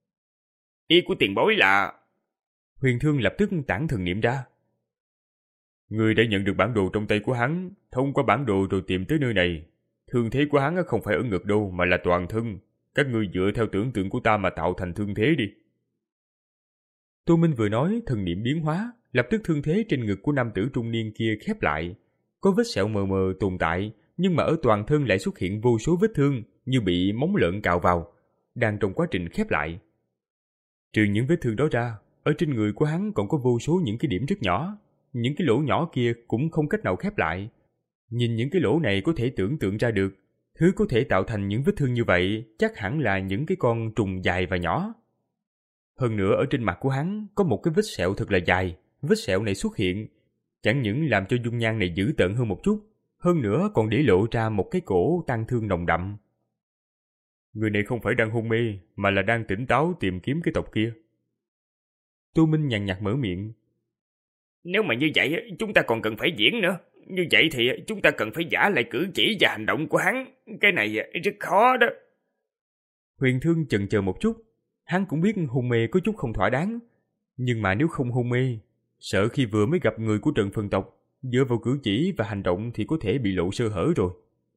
Ý của tiền bối là... Huyền Thương lập tức tản thần niệm ra. Người đã nhận được bản đồ trong tay của hắn, thông qua bản đồ rồi tìm tới nơi này. Thương thế của hắn không phải ở ngực đâu mà là toàn thân. Các ngươi dựa theo tưởng tượng của ta mà tạo thành thương thế đi. Tô Minh vừa nói, thần niệm biến hóa, lập tức thương thế trên ngực của nam tử trung niên kia khép lại. Có vết sẹo mờ mờ tồn tại, nhưng mà ở toàn thân lại xuất hiện vô số vết thương như bị móng lợn cào vào, đang trong quá trình khép lại. Trừ những vết thương đó ra, ở trên người của hắn còn có vô số những cái điểm rất nhỏ. Những cái lỗ nhỏ kia cũng không cách nào khép lại. Nhìn những cái lỗ này có thể tưởng tượng ra được, thứ có thể tạo thành những vết thương như vậy chắc hẳn là những cái con trùng dài và nhỏ. Hơn nữa ở trên mặt của hắn có một cái vết sẹo thật là dài. Vết sẹo này xuất hiện chẳng những làm cho dung nhan này dữ tợn hơn một chút, hơn nữa còn để lộ ra một cái cổ tang thương nồng đậm. Người này không phải đang hôn mê, mà là đang tỉnh táo tìm kiếm cái tộc kia. Tô Minh nhàn nhạt mở miệng. Nếu mà như vậy, chúng ta còn cần phải diễn nữa. Như vậy thì chúng ta cần phải giả lại cử chỉ và hành động của hắn. Cái này rất khó đó. Huyền Thương chần chờ một chút. Hắn cũng biết hôn mê có chút không thỏa đáng. Nhưng mà nếu không hôn mê, sợ khi vừa mới gặp người của Trần Phân tộc, dựa vào cử chỉ và hành động thì có thể bị lộ sơ hở rồi.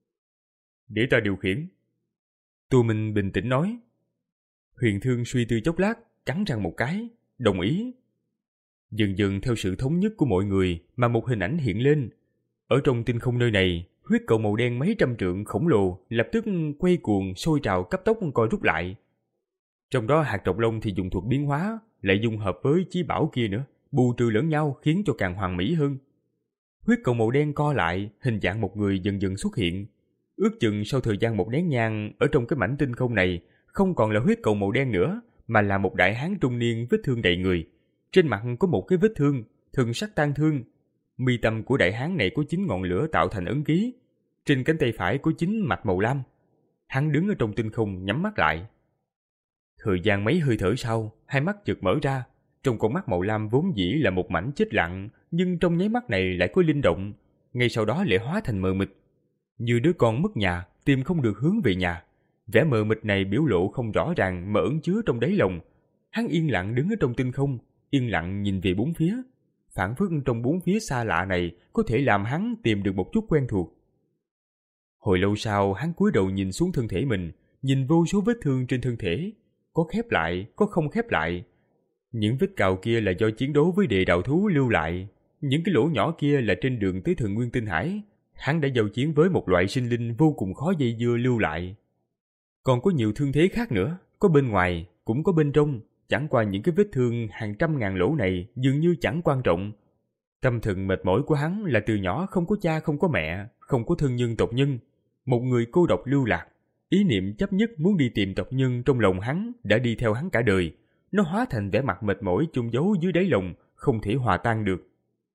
Để ta điều khiển. Tô Minh bình tĩnh nói. Huyền Thương suy tư chốc lát, cắn răng một cái, đồng ý. Dần dần theo sự thống nhất của mọi người mà một hình ảnh hiện lên. Ở trong tinh không nơi này, huyết cầu màu đen mấy trăm trượng khổng lồ lập tức quay cuồng sôi trào cấp tốc co rút lại. Trong đó hạt độc long thì dùng thuật biến hóa, lại dung hợp với chí bảo kia nữa, bù trừ lẫn nhau khiến cho càng hoàn mỹ hơn. Huyết cầu màu đen co lại, hình dạng một người dần dần xuất hiện. Ước chừng sau thời gian một nén nhang, ở trong cái mảnh tinh không này không còn là huyết cầu màu đen nữa, mà là một đại hán trung niên vết thương đầy người. Trên mặt có một cái vết thương, thần sắc tang thương. Mi tâm của đại hán này có chín ngọn lửa tạo thành ấn ký. Trên cánh tay phải có chín mạch màu lam. Hắn đứng ở trong tinh không nhắm mắt lại. Thời gian mấy hơi thở sau, hai mắt chợt mở ra. Trong con mắt màu lam vốn dĩ là một mảnh chết lặng, nhưng trong nháy mắt này lại có linh động. Ngay sau đó lại hóa thành mờ mịt. Như đứa con mất nhà, tìm không được hướng về nhà. Vẻ mờ mịt này biểu lộ không rõ ràng mà ẩn chứa trong đáy lòng. Hắn yên lặng đứng ở trong tinh không, yên lặng nhìn về bốn phía. Phảng phất trong bốn phía xa lạ này có thể làm hắn tìm được một chút quen thuộc. Hồi lâu sau, hắn cúi đầu nhìn xuống thân thể mình, nhìn vô số vết thương trên thân thể, có khép lại, có không khép lại. Những vết cào kia là do chiến đấu với địa đạo thú lưu lại, những cái lỗ nhỏ kia là trên đường tới Thần Nguyên Tinh Hải, hắn đã giao chiến với một loại sinh linh vô cùng khó dây dưa lưu lại. Còn có nhiều thương thế khác nữa, có bên ngoài, cũng có bên trong. Chẳng qua những cái vết thương hàng trăm ngàn lỗ này dường như chẳng quan trọng. Tâm thần mệt mỏi của hắn là từ nhỏ không có cha không có mẹ, không có thân nhân tộc nhân. Một người cô độc lưu lạc. Ý niệm chấp nhất muốn đi tìm tộc nhân trong lòng hắn đã đi theo hắn cả đời. Nó hóa thành vẻ mặt mệt mỏi chôn giấu dưới đáy lòng, không thể hòa tan được.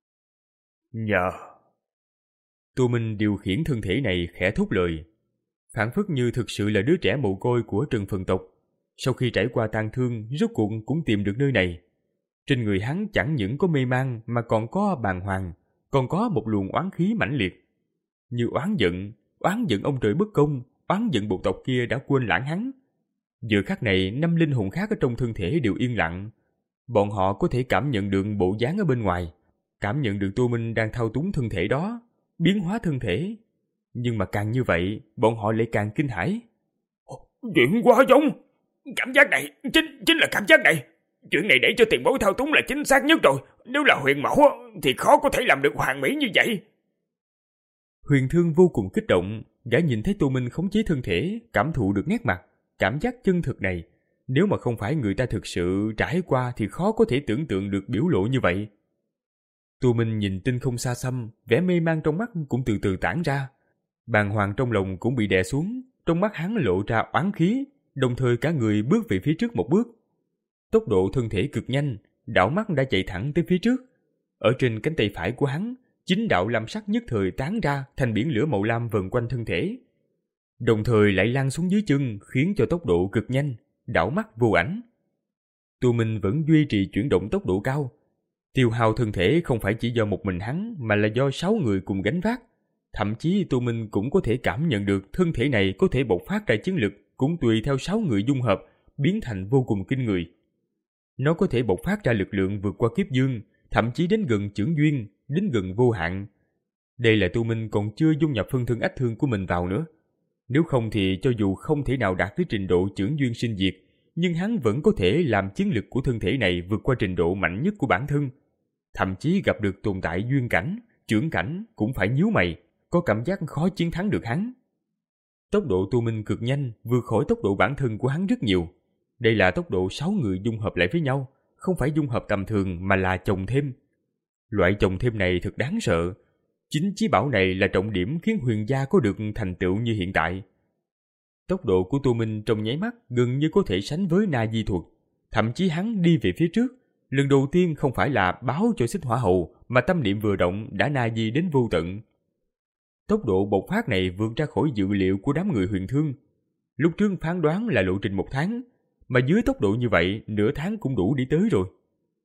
Nhờ. Tô Minh điều khiển thân thể này khẽ thốt lời. Phản phất như thực sự là đứa trẻ mồ côi của Trần Phân tộc. Sau khi trải qua tang thương, rốt cuộc cũng tìm được nơi này. Trên người hắn chẳng những có mê man mà còn có bàng hoàng, còn có một luồng oán khí mãnh liệt. Như oán giận, oán giận ông trời bất công, oán giận bộ tộc kia đã quên lãng hắn. Giờ khắc này, năm linh hồn khác ở trong thân thể đều yên lặng. Bọn họ có thể cảm nhận được bộ dáng ở bên ngoài, cảm nhận được Tô Minh đang thao túng thân thể đó, biến hóa thân thể. Nhưng mà càng như vậy, bọn họ lại càng kinh hãi. Chuyện quá giống! Cảm giác này, chính chính là cảm giác này. Chuyện này để cho tiền bối thao túng là chính xác nhất rồi. Nếu là Huyền Mẫu thì khó có thể làm được hoàn mỹ như vậy. Huyền Thương vô cùng kích động, gã nhìn thấy Tô Minh khống chế thân thể, cảm thụ được nét mặt, cảm giác chân thực này. Nếu mà không phải người ta thực sự trải qua thì khó có thể tưởng tượng được biểu lộ như vậy. Tô Minh nhìn tinh không xa xăm, vẻ mê man trong mắt cũng từ từ tản ra. Bàng hoàng trong lòng cũng bị đè xuống, trong mắt hắn lộ ra oán khí, đồng thời cả người bước về phía trước một bước. Tốc độ thân thể cực nhanh, đảo mắt đã chạy thẳng tới phía trước. Ở trên cánh tay phải của hắn, chín đạo lam sắc nhất thời tán ra thành biển lửa màu lam vần quanh thân thể. Đồng thời lại lan xuống dưới chân khiến cho tốc độ cực nhanh, đảo mắt vô ảnh. Tô Minh vẫn duy trì chuyển động tốc độ cao. Tiêu hao thân thể không phải chỉ do một mình hắn mà là do sáu người cùng gánh vác. Thậm chí Tô Minh cũng có thể cảm nhận được thân thể này có thể bộc phát ra chiến lực cũng tùy theo sáu người dung hợp, biến thành vô cùng kinh người. Nó có thể bộc phát ra lực lượng vượt qua kiếp dương, thậm chí đến gần chưởng duyên, đến gần vô hạn. Đây là Tô Minh còn chưa dung nhập phân thân ách thương của mình vào nữa. Nếu không thì cho dù không thể nào đạt tới trình độ chưởng duyên sinh diệt, nhưng hắn vẫn có thể làm chiến lực của thân thể này vượt qua trình độ mạnh nhất của bản thân. Thậm chí gặp được tồn tại duyên cảnh, chưởng cảnh cũng phải nhíu mày, có cảm giác khó chiến thắng được hắn. Tốc độ tu minh cực nhanh, vượt khỏi tốc độ bản thân của hắn rất nhiều. Đây là tốc độ sáu người dung hợp lại với nhau, không phải dung hợp tầm thường mà là chồng thêm. Loại chồng thêm này thật đáng sợ. Chính chí bảo này là trọng điểm khiến Huyền gia có được thành tựu như hiện tại. Tốc độ của Tô Minh trong nháy mắt gần như có thể sánh với Na Di thuật. Thậm chí hắn đi về phía trước, lần đầu tiên không phải là báo cho Xích Hỏa Hầu, mà tâm niệm vừa động đã Na Di đến vô tận. Tốc độ bộc phát này vượt ra khỏi dự liệu của đám người Huyền Thương. Lúc trước phán đoán là lộ trình một tháng, mà dưới tốc độ như vậy nửa tháng cũng đủ đi tới rồi.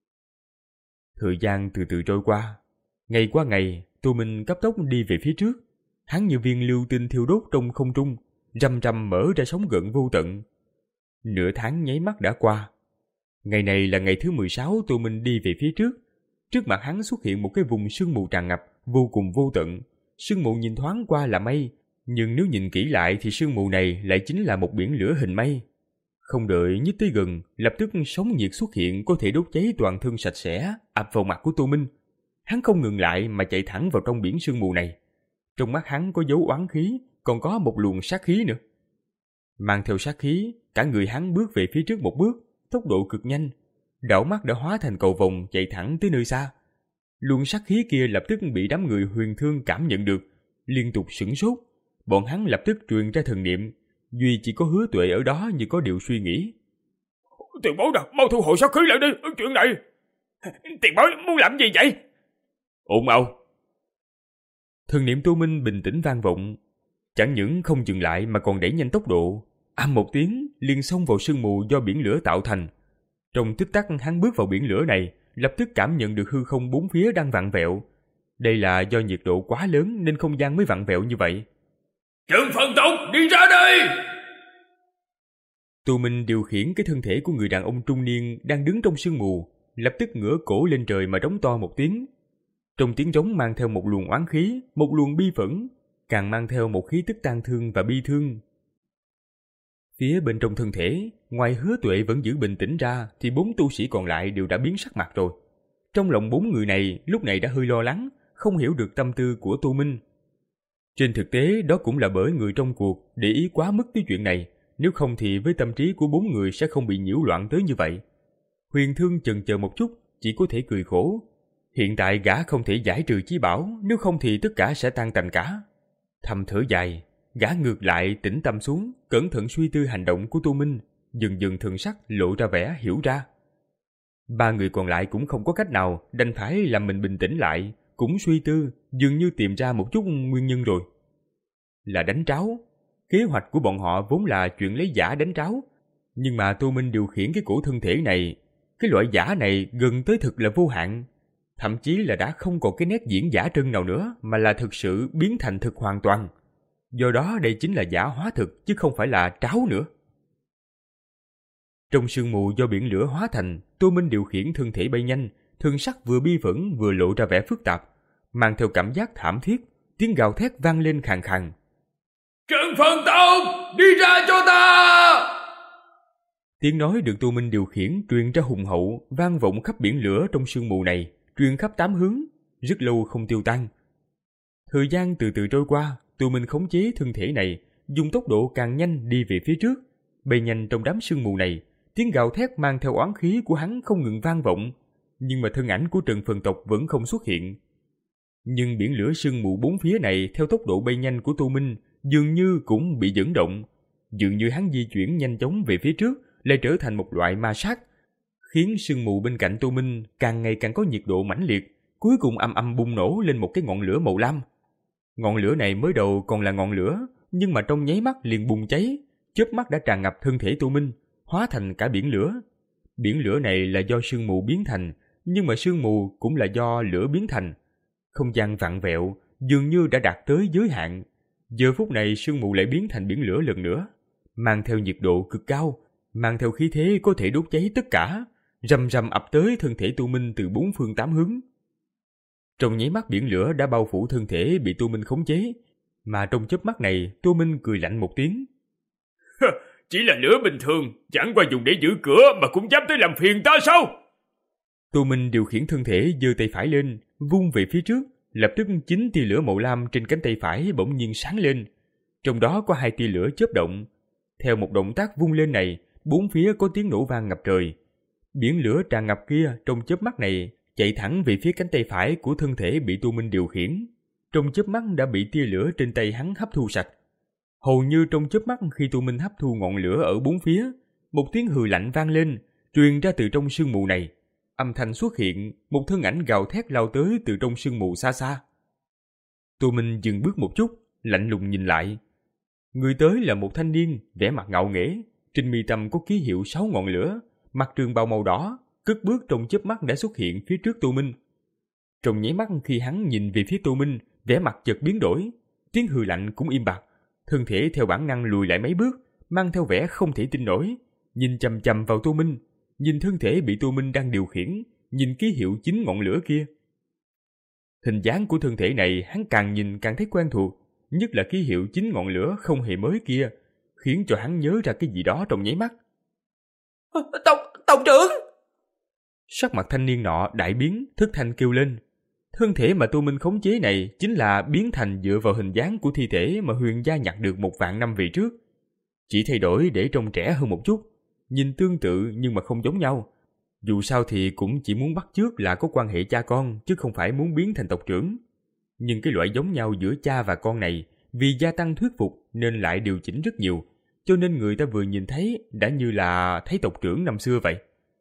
Thời gian từ từ trôi qua, ngày qua ngày, Tô Minh cấp tốc đi về phía trước. Hắn như viên lưu tinh thiêu đốt trong không trung, rầm rầm mở ra sóng gợn vô tận. Nửa tháng nháy mắt đã qua. Ngày này là ngày thứ mười sáu Tô Minh đi về phía trước. Trước mặt hắn xuất hiện một cái vùng sương mù tràn ngập, vô cùng vô tận. Sương mù nhìn thoáng qua là mây, nhưng nếu nhìn kỹ lại thì sương mù này lại chính là một biển lửa hình mây. Không đợi nhích tới gần, lập tức sóng nhiệt xuất hiện có thể đốt cháy toàn thân sạch sẽ, ập vào mặt của Tô Minh. Hắn không ngừng lại mà chạy thẳng vào trong biển sương mù này. Trong mắt hắn có dấu oán khí, còn có một luồng sát khí nữa. Mang theo sát khí, cả người hắn bước về phía trước một bước, tốc độ cực nhanh. Đảo mắt đã hóa thành cầu vồng chạy thẳng tới nơi xa. Luồng sát khí kia lập tức bị đám người Huyền Thương cảm nhận được, liên tục sửng sốt. Bọn hắn lập tức truyền ra thần niệm. Duy chỉ có Hứa Tuệ ở đó như có điều suy nghĩ. Tiền bối nè, mau thu hồi sát khí lại đi, chuyện này. Tiền bối muốn làm gì vậy? Ổn ào. Thần niệm Tô Minh bình tĩnh vang vọng, chẳng những không dừng lại mà còn đẩy nhanh tốc độ. Ầm một tiếng, liền xông vào sương mù do biển lửa tạo thành. Trong tích tắc hắn bước vào biển lửa này, lập tức cảm nhận được hư không bốn phía đang vặn vẹo. Đây là do nhiệt độ quá lớn nên không gian mới vặn vẹo như vậy. Trương Phần Tùng, đi ra đây! Tô Minh điều khiển cái thân thể của người đàn ông trung niên đang đứng trong sương mù, lập tức ngửa cổ lên trời mà rống to một tiếng. Trong tiếng rống mang theo một luồng oán khí, một luồng bi phẫn, càng mang theo một khí tức tang thương và bi thương. Phía bên trong thân thể, ngoài Hứa Tuệ vẫn giữ bình tĩnh ra, thì bốn tu sĩ còn lại đều đã biến sắc mặt rồi. Trong lòng bốn người này lúc này đã hơi lo lắng, không hiểu được tâm tư của Tô Minh. Trên thực tế đó cũng là bởi người trong cuộc để ý quá mức tới chuyện này, nếu không thì với tâm trí của bốn người sẽ không bị nhiễu loạn tới như vậy. Huyền Thương chần chờ một chút, chỉ có thể cười khổ. Hiện tại gã không thể giải trừ chí bảo, nếu không thì tất cả sẽ tan tành cả. Thầm thở dài, gã ngược lại tĩnh tâm xuống, cẩn thận suy tư hành động của Tô Minh, dần dần thần sắc lộ ra vẻ hiểu ra. Ba người còn lại cũng không có cách nào, đành phải làm mình bình tĩnh lại, cũng suy tư, dường như tìm ra một chút nguyên nhân rồi. Là đánh tráo. Kế hoạch của bọn họ vốn là chuyện lấy giả đánh tráo, nhưng mà Tô Minh điều khiển cái cổ thân thể này, cái loại giả này gần tới thực là vô hạn, thậm chí là đã không còn cái nét diễn giả trân nào nữa, mà là thực sự biến thành thực hoàn toàn. Do đó đây chính là giả hóa thực chứ không phải là tráo nữa. Trong sương mù do biển lửa hóa thành, Tô Minh điều khiển thân thể bay nhanh, thân sắc vừa bi phẫn vừa lộ ra vẻ phức tạp, mang theo cảm giác thảm thiết, tiếng gào thét vang lên khàn khàn. Trương Phần Tùng, đi ra cho ta! Tiếng nói được Tô Minh điều khiển truyền ra hùng hậu, vang vọng khắp biển lửa trong sương mù này, truyền khắp tám hướng, rất lâu không tiêu tan. Thời gian từ từ trôi qua, Tô Minh khống chế thân thể này, dùng tốc độ càng nhanh đi về phía trước, bay nhanh trong đám sương mù này. Tiếng gào thét mang theo oán khí của hắn không ngừng vang vọng, nhưng mà thân ảnh của Trần Phần Tộc vẫn không xuất hiện. Nhưng biển lửa sương mù bốn phía này theo tốc độ bay nhanh của Tô Minh dường như cũng bị dẫn động, dường như hắn di chuyển nhanh chóng về phía trước lại trở thành một loại ma sát, khiến sương mù bên cạnh Tô Minh càng ngày càng có nhiệt độ mãnh liệt, cuối cùng âm âm bùng nổ lên một cái ngọn lửa màu lam. Ngọn lửa này mới đầu còn là ngọn lửa, nhưng mà trong nháy mắt liền bùng cháy, chớp mắt đã tràn ngập thân thể Tô Minh, hóa thành cả biển lửa. Biển lửa này là do sương mù biến thành, nhưng mà sương mù cũng là do lửa biến thành. Không gian vặn vẹo, dường như đã đạt tới giới hạn. Giờ phút này sương mù lại biến thành biển lửa lần nữa, mang theo nhiệt độ cực cao, mang theo khí thế có thể đốt cháy tất cả, rầm rầm ập tới thân thể Tô Minh từ bốn phương tám hướng. Trong nháy mắt biển lửa đã bao phủ thân thể bị Tô Minh khống chế, Mà trong chớp mắt này, Tô Minh cười lạnh một tiếng. Chỉ là lửa bình thường, chẳng qua dùng để giữ cửa mà cũng dám tới làm phiền ta sao? Tô Minh điều khiển thân thể giơ tay phải lên, vung về phía trước, lập tức chín tia lửa màu lam trên cánh tay phải bỗng nhiên sáng lên. Trong đó có hai tia lửa chớp động. Theo một động tác vung lên này, bốn phía có tiếng nổ vang ngập trời. Biển lửa tràn ngập kia trong chớp mắt này chạy thẳng về phía cánh tay phải của thân thể bị Tô Minh điều khiển. Trong chớp mắt đã bị tia lửa trên tay hắn hấp thu sạch. Hầu như trong chớp mắt khi Tô Minh hấp thu ngọn lửa ở bốn phía, một tiếng hừ lạnh vang lên, truyền ra từ trong sương mù này. Âm thanh xuất hiện, một thân ảnh gào thét lao tới từ trong sương mù xa xa. Tô Minh dừng bước một chút, lạnh lùng nhìn lại. Người tới là một thanh niên, vẻ mặt ngạo nghễ, trên mi tâm có ký hiệu sáu ngọn lửa, mặc trường bào màu đỏ, cất bước trong chớp mắt đã xuất hiện phía trước Tô Minh. Trong nháy mắt khi hắn nhìn về phía Tô Minh, vẻ mặt chợt biến đổi, tiếng hừ lạnh cũng im bặt, thân thể theo bản năng lùi lại mấy bước, mang theo vẻ không thể tin nổi, nhìn chằm chằm vào Tô Minh, nhìn thân thể bị Tô Minh đang điều khiển, nhìn ký hiệu chín ngọn lửa kia. Hình dáng của thân thể này hắn càng nhìn càng thấy quen thuộc, nhất là ký hiệu chín ngọn lửa không hề mới kia, khiến cho hắn nhớ ra cái gì đó trong nháy mắt. Tổng, tổng trưởng! Sắc mặt thanh niên nọ đại biến, thất thanh kêu lên. Thân thể mà Tô Minh khống chế này chính là biến thành dựa vào hình dáng của thi thể mà Huyền gia nhặt được một vạn năm về trước. Chỉ thay đổi để trông trẻ hơn một chút, nhìn tương tự nhưng mà không giống nhau. Dù sao thì cũng chỉ muốn bắt chước là có quan hệ cha con, chứ không phải muốn biến thành tộc trưởng. Nhưng cái loại giống nhau giữa cha và con này, vì gia tăng thuyết phục nên lại điều chỉnh rất nhiều, cho nên người ta vừa nhìn thấy đã như là thấy tộc trưởng năm xưa vậy.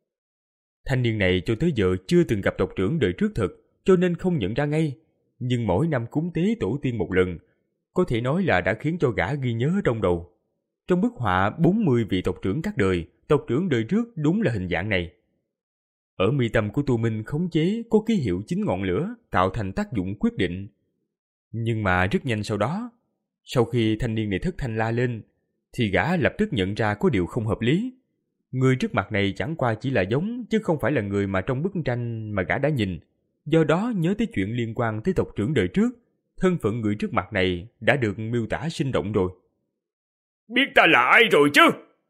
Thanh niên này cho tới giờ chưa từng gặp tộc trưởng đời trước thực, cho nên không nhận ra ngay. Nhưng mỗi năm cúng tế tổ tiên một lần, có thể nói là đã khiến cho gã ghi nhớ trong đầu. Trong bức họa bốn mươi vị tộc trưởng các đời, tộc trưởng đời trước đúng là hình dạng này. Ở mi tâm của Tô Minh khống chế có ký hiệu chín ngọn lửa tạo thành tác dụng quyết định. Nhưng mà rất nhanh sau đó, sau khi thanh niên này thất thanh la lên, thì gã lập tức nhận ra có điều không hợp lý. Người trước mặt này chẳng qua chỉ là giống, chứ không phải là người mà trong bức tranh mà gã đã nhìn. Do đó nhớ tới chuyện liên quan tới tộc trưởng đời trước, thân phận người trước mặt này đã được miêu tả sinh động rồi. Biết ta là ai rồi chứ?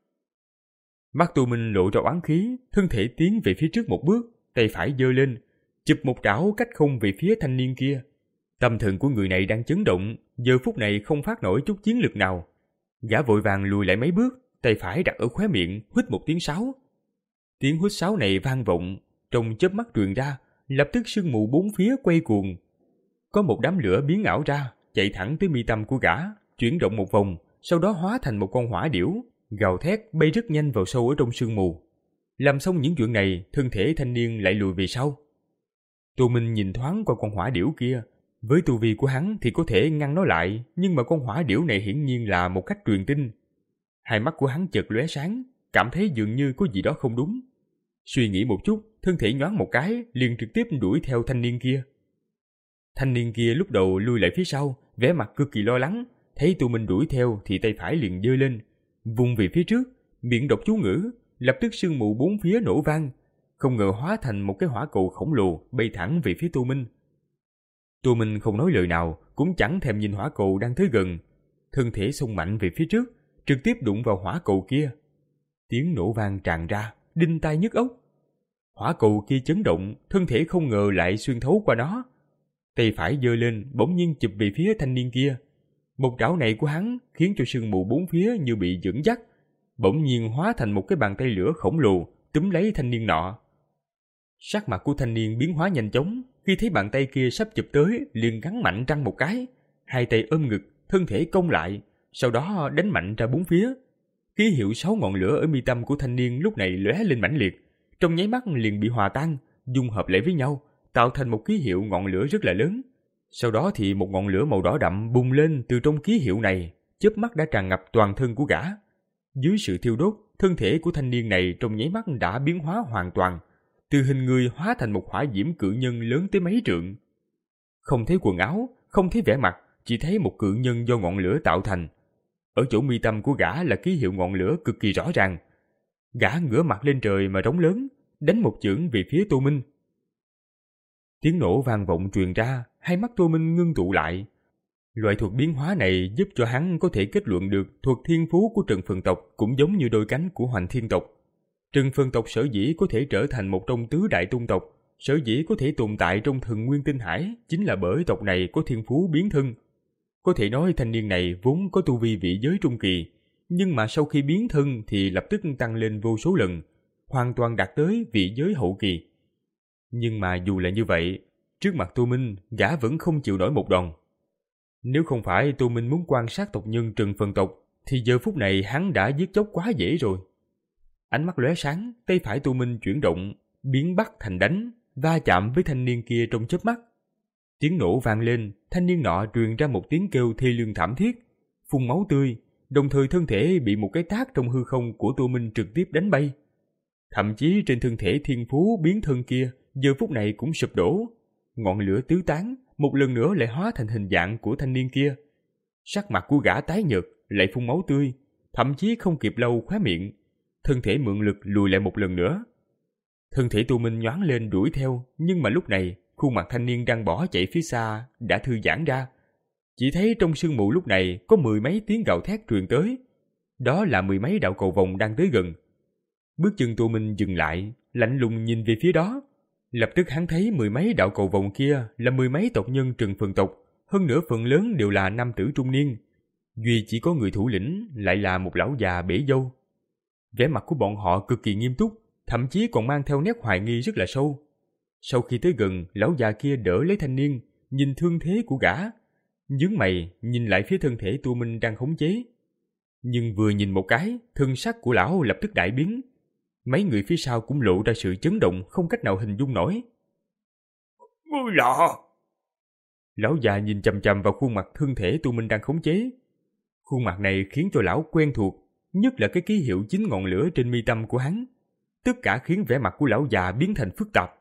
Mắt Tô Minh lộ ra oán khí, thân thể tiến về phía trước một bước, tay phải giơ lên, chụp một trảo cách không về phía thanh niên kia. Tâm thần của người này đang chấn động, giờ phút này không phát nổi chút chiến lực nào. Gã vội vàng lùi lại mấy bước, tay phải đặt ở khóe miệng, huýt một tiếng sáo. Tiếng huýt sáo này vang vọng, trong chớp mắt truyền ra, lập tức sương mù bốn phía quay cuồng. Có một đám lửa biến ảo ra, chạy thẳng tới mi tâm của gã, chuyển động một vòng, sau đó hóa thành một con hỏa điểu, gào thét bay rất nhanh vào sâu ở trong sương mù. Làm xong những chuyện này, thân thể thanh niên lại lùi về sau. Tô Minh nhìn thoáng qua con hỏa điểu kia, với tu vi của hắn thì có thể ngăn nó lại, nhưng mà con hỏa điểu này hiển nhiên là một cách truyền tin. Hai mắt của hắn chợt lóe sáng, cảm thấy dường như có gì đó không đúng. Suy nghĩ một chút, thân thể nhoáng một cái, liền trực tiếp đuổi theo thanh niên kia. Thanh niên kia lúc đầu lui lại phía sau, vẻ mặt cực kỳ lo lắng, thấy Tô Minh đuổi theo thì tay phải liền giơ lên, vùng về phía trước, miệng đọc chú ngữ, lập tức sương mù bốn phía nổ vang, không ngờ hóa thành một cái hỏa cầu khổng lồ bay thẳng về phía Tô Minh. Tô Minh không nói lời nào, cũng chẳng thèm nhìn hỏa cầu đang tới gần, thân thể xông mạnh về phía trước, trực tiếp đụng vào hỏa cầu kia. Tiếng nổ vang tràn ra, đinh tai nhức óc. Hỏa cầu kia chấn động, thân thể không ngờ lại xuyên thấu qua nó. Tay phải giơ lên, bỗng nhiên chụp về phía thanh niên kia. Một trảo này của hắn khiến cho sương mù bốn phía như bị dẫn dắt, bỗng nhiên hóa thành một cái bàn tay lửa khổng lồ túm lấy thanh niên nọ. Sắc mặt của thanh niên biến hóa nhanh chóng, khi thấy bàn tay kia sắp chụp tới, liền cắn mạnh răng một cái, hai tay ôm ngực, thân thể cong lại, sau đó đánh mạnh ra bốn phía. Ký hiệu sáu ngọn lửa ở mi tâm của thanh niên lúc này lóe lên mãnh liệt, trong nháy mắt liền bị hòa tan, dung hợp lại với nhau, tạo thành một ký hiệu ngọn lửa rất là lớn. Sau đó thì một ngọn lửa màu đỏ đậm bùng lên từ trong ký hiệu này, chớp mắt đã tràn ngập toàn thân của gã. Dưới sự thiêu đốt, thân thể của thanh niên này trong nháy mắt đã biến hóa hoàn toàn, từ hình người hóa thành một hỏa diễm cự nhân lớn tới mấy trượng. Không thấy quần áo, không thấy vẻ mặt, chỉ thấy một cự nhân do ngọn lửa tạo thành. Ở chỗ mi tâm của gã là ký hiệu ngọn lửa cực kỳ rõ ràng. Gã ngửa mặt lên trời mà rống lớn, đánh một chưởng về phía Tô Minh. Tiếng nổ vang vọng truyền ra, hai mắt Tô Minh ngưng tụ lại. Loại thuật biến hóa này giúp cho hắn có thể kết luận được thuật thiên phú của Trần Phần tộc cũng giống như đôi cánh của Hoành Thiên tộc. Trần Phần tộc sở dĩ có thể trở thành một trong tứ đại tôn tộc, sở dĩ có thể tồn tại trong Thần Nguyên Tinh Hải chính là bởi tộc này có thiên phú biến thân. Có thể nói thanh niên này vốn có tu vi vị giới trung kỳ, nhưng mà sau khi biến thân thì lập tức tăng lên vô số lần, hoàn toàn đạt tới vị giới hậu kỳ. Nhưng mà dù là như vậy, trước mặt Tô Minh, gã vẫn không chịu nổi một đòn. Nếu không phải Tô Minh muốn quan sát tộc nhân Trần Phần tộc, thì giờ phút này hắn đã giết chóc quá dễ rồi. Ánh mắt lóe sáng, tay phải Tô Minh chuyển động, biến bắt thành đánh, va chạm với thanh niên kia trong chớp mắt. Tiếng nổ vang lên, thanh niên nọ truyền ra một tiếng kêu thê lương thảm thiết, phun máu tươi, đồng thời thân thể bị một cái tát trong hư không của Tô Minh trực tiếp đánh bay. Thậm chí trên thân thể thiên phú biến thân kia, giờ phút này cũng sụp đổ, ngọn lửa tứ tán, một lần nữa lại hóa thành hình dạng của thanh niên kia. Sắc mặt của gã tái nhợt, lại phun máu tươi, thậm chí không kịp lau khóe miệng, thân thể mượn lực lùi lại một lần nữa. Thân thể Tô Minh nhoáng lên đuổi theo, nhưng mà lúc này, khuôn mặt thanh niên đang bỏ chạy phía xa đã thư giãn ra. Chỉ thấy trong sương mù lúc này có mười mấy tiếng gào thét truyền tới. Đó là mười mấy đạo cầu vồng đang tới gần. Bước chân Tô Minh dừng lại, lạnh lùng nhìn về phía đó. Lập tức hắn thấy mười mấy đạo cầu vồng kia là mười mấy tộc nhân Trần Phần tộc, hơn nữa phần lớn đều là nam tử trung niên. Duy chỉ có người thủ lĩnh lại là một lão già bể dâu. Vẻ mặt của bọn họ cực kỳ nghiêm túc, thậm chí còn mang theo nét hoài nghi rất là sâu. Sau khi tới gần, lão già kia đỡ lấy thanh niên, nhìn thương thế của gã, nhướng mày nhìn lại phía thân thể Tô Minh đang khống chế. Nhưng vừa nhìn một cái, thân sắc của lão lập tức đại biến. Mấy người phía sau cũng lộ ra sự chấn động không cách nào hình dung nổi. Ngươi là... Lão già nhìn chằm chằm vào khuôn mặt thân thể Tô Minh đang khống chế. Khuôn mặt này khiến cho lão quen thuộc, nhất là cái ký hiệu chín ngọn lửa trên mi tâm của hắn. Tất cả khiến vẻ mặt của lão già biến thành phức tạp.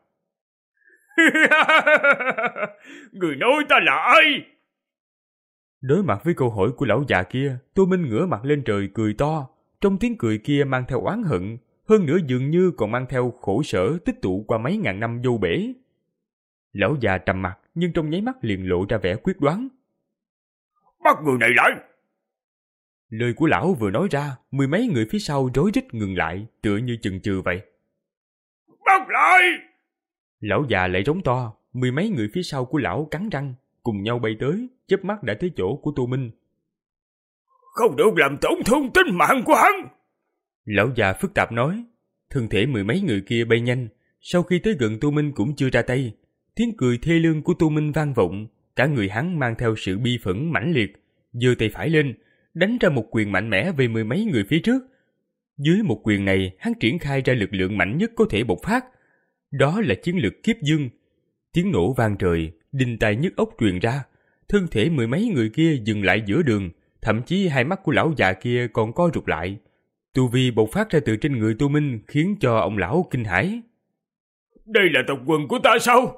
Người nói ta là ai? Đối mặt với câu hỏi của lão già kia, Tô Minh ngửa mặt lên trời cười to. Trong tiếng cười kia mang theo oán hận, hơn nữa dường như còn mang theo khổ sở tích tụ qua mấy ngàn năm vô bể. Lão già trầm mặt, nhưng trong nháy mắt liền lộ ra vẻ quyết đoán. Bắt người này lại! Lời của lão vừa nói ra, mười mấy người phía sau rối rít ngừng lại, tựa như chần chừ vậy. Bắt lại! Lão già lại rống to, mười mấy người phía sau của lão cắn răng, cùng nhau bay tới, chớp mắt đã tới chỗ của Tô Minh. Không được làm tổn thương tính mạng của hắn! Lão già phức tạp nói. Thân thể mười mấy người kia bay nhanh, sau khi tới gần Tô Minh cũng chưa ra tay. Tiếng cười thê lương của Tô Minh vang vọng, cả người hắn mang theo sự bi phẫn mãnh liệt, giơ tay phải lên, đánh ra một quyền mạnh mẽ về mười mấy người phía trước. Dưới một quyền này, hắn triển khai ra lực lượng mạnh nhất có thể bộc phát. Đó là chiến lực kiếp dương. Tiếng nổ vang trời, đinh tai nhức óc truyền ra. Thân thể mười mấy người kia dừng lại giữa đường, thậm chí hai mắt của lão già kia còn co rụt lại. Tu vi bộc phát ra từ trên người Tô Minh khiến cho ông lão kinh hãi. Đây là tộc quần của ta sao?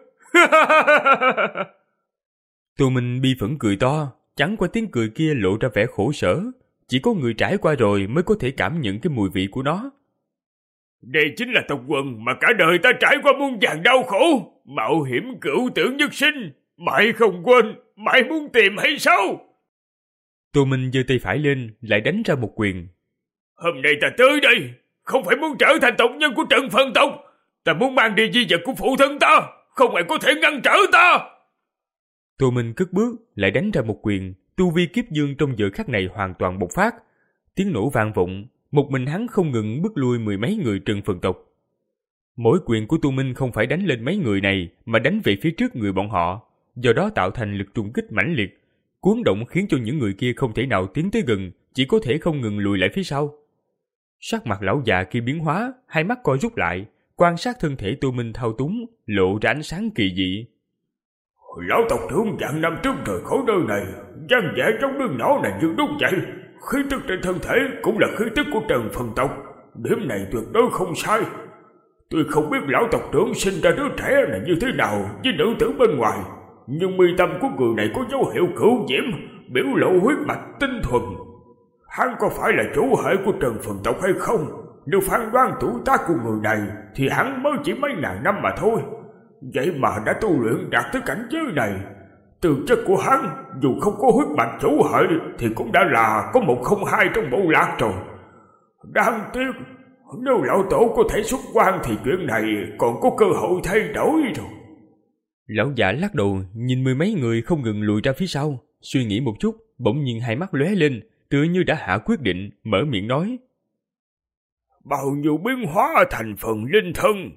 Tô Minh bi phẫn cười to, chẳng qua tiếng cười kia lộ ra vẻ khổ sở. Chỉ có người trải qua rồi mới có thể cảm nhận cái mùi vị của nó. Đây chính là tộc quần mà cả đời ta trải qua muôn vàn đau khổ, mạo hiểm cửu tử nhất sinh, mãi không quên, mãi muốn tìm hay sao? Tô Minh giơ tay phải lên, lại đánh ra một quyền. Hôm nay ta tới đây, không phải muốn trở thành tộc nhân của Trần Phần tộc, ta muốn mang đi di vật của phụ thân ta, không ai có thể ngăn trở ta. Tô Minh cất bước, lại đánh ra một quyền, tu vi kiếp dương trong giờ khắc này hoàn toàn bộc phát. Tiếng nổ vang vọng, một mình hắn không ngừng bước lui mười mấy người Trần Phần tộc. Mỗi quyền của Tô Minh không phải đánh lên mấy người này, mà đánh về phía trước người bọn họ, do đó tạo thành lực trùng kích mãnh liệt, cuốn động khiến cho những người kia không thể nào tiến tới gần, chỉ có thể không ngừng lùi lại phía sau. Sắc mặt lão già kia biến hóa, hai mắt co rút lại, quan sát thân thể Tô Minh thao túng, lộ ra ánh sáng kỳ dị. Lão tộc trưởng vạn năm trước rời khỏi nơi này, văn vẻ trong đứa nhỏ này như đúng vậy. Khí tức trên thân thể cũng là khí tức của Trần Phần tộc, điểm này tuyệt đối không sai. Tôi không biết lão tộc trưởng sinh ra đứa trẻ này như thế nào với nữ tử bên ngoài, nhưng mi tâm của người này có dấu hiệu cửu diễm, biểu lộ huyết mạch tinh thuần. Hắn có phải là chủ hệ của Trần Phần tộc hay không? Nếu phán đoán tuổi tác của người này thì hắn mới chỉ mấy ngàn năm mà thôi. Vậy mà đã tu luyện đạt tới cảnh giới này, Tư chất của hắn dù không có huyết mạch chủ hệ thì cũng đã là có một không hai trong bộ lạc rồi. Đáng tiếc, nếu lão tổ có thể xuất quan thì chuyện này còn có cơ hội thay đổi rồi. Lão già lắc đầu nhìn mười mấy người không ngừng lùi ra phía sau, suy nghĩ một chút, bỗng nhiên hai mắt lóe lên, tựa như đã hạ quyết định, mở miệng nói: Bao nhiêu biến hóa thành phần linh thân.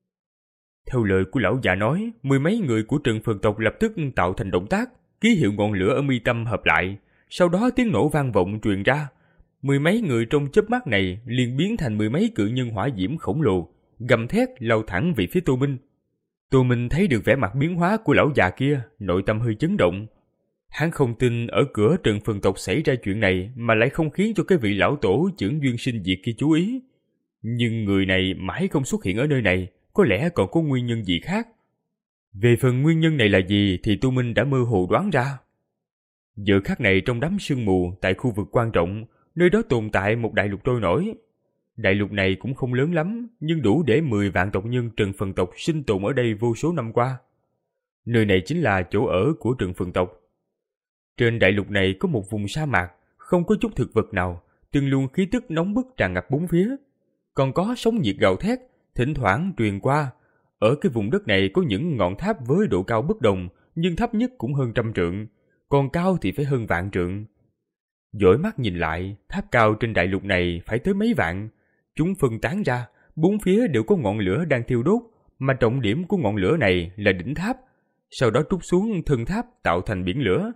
Theo lời của lão già nói, mười mấy người của Trần Phần tộc lập tức tạo thành động tác, ký hiệu ngọn lửa ở mi tâm hợp lại, sau đó tiếng nổ vang vọng truyền ra. Mười mấy người trong chớp mắt này liền biến thành mười mấy cự nhân hỏa diễm khổng lồ, gầm thét lao thẳng về phía Tô Minh. Tô Minh thấy được vẻ mặt biến hóa của lão già kia, nội tâm hơi chấn động. Hắn không tin ở cửa Trần Phần tộc xảy ra chuyện này mà lại không khiến cho cái vị lão tổ chưởng duyên sinh diệt kia chú ý. Nhưng người này mãi không xuất hiện ở nơi này, có lẽ còn có nguyên nhân gì khác. Về phần nguyên nhân này là gì thì Tô Minh đã mơ hồ đoán ra. Giờ khắc này trong đám sương mù tại khu vực quan trọng, nơi đó tồn tại một đại lục trôi nổi. Đại lục này cũng không lớn lắm, nhưng đủ để mười vạn tộc nhân Trần Phần tộc sinh tồn ở đây vô số năm qua. Nơi này chính là chỗ ở của Trần Phần tộc. Trên đại lục này có một vùng sa mạc, không có chút thực vật nào, từng luồng khí tức nóng bức tràn ngập bốn phía. Còn có sóng nhiệt gào thét, thỉnh thoảng truyền qua. Ở cái vùng đất này có những ngọn tháp với độ cao bất đồng, nhưng thấp nhất cũng hơn trăm trượng, còn cao thì phải hơn vạn trượng. Dõi mắt nhìn lại, tháp cao trên đại lục này phải tới mấy vạn. Chúng phân tán ra, bốn phía đều có ngọn lửa đang thiêu đốt, mà trọng điểm của ngọn lửa này là đỉnh tháp, sau đó trút xuống thân tháp tạo thành biển lửa.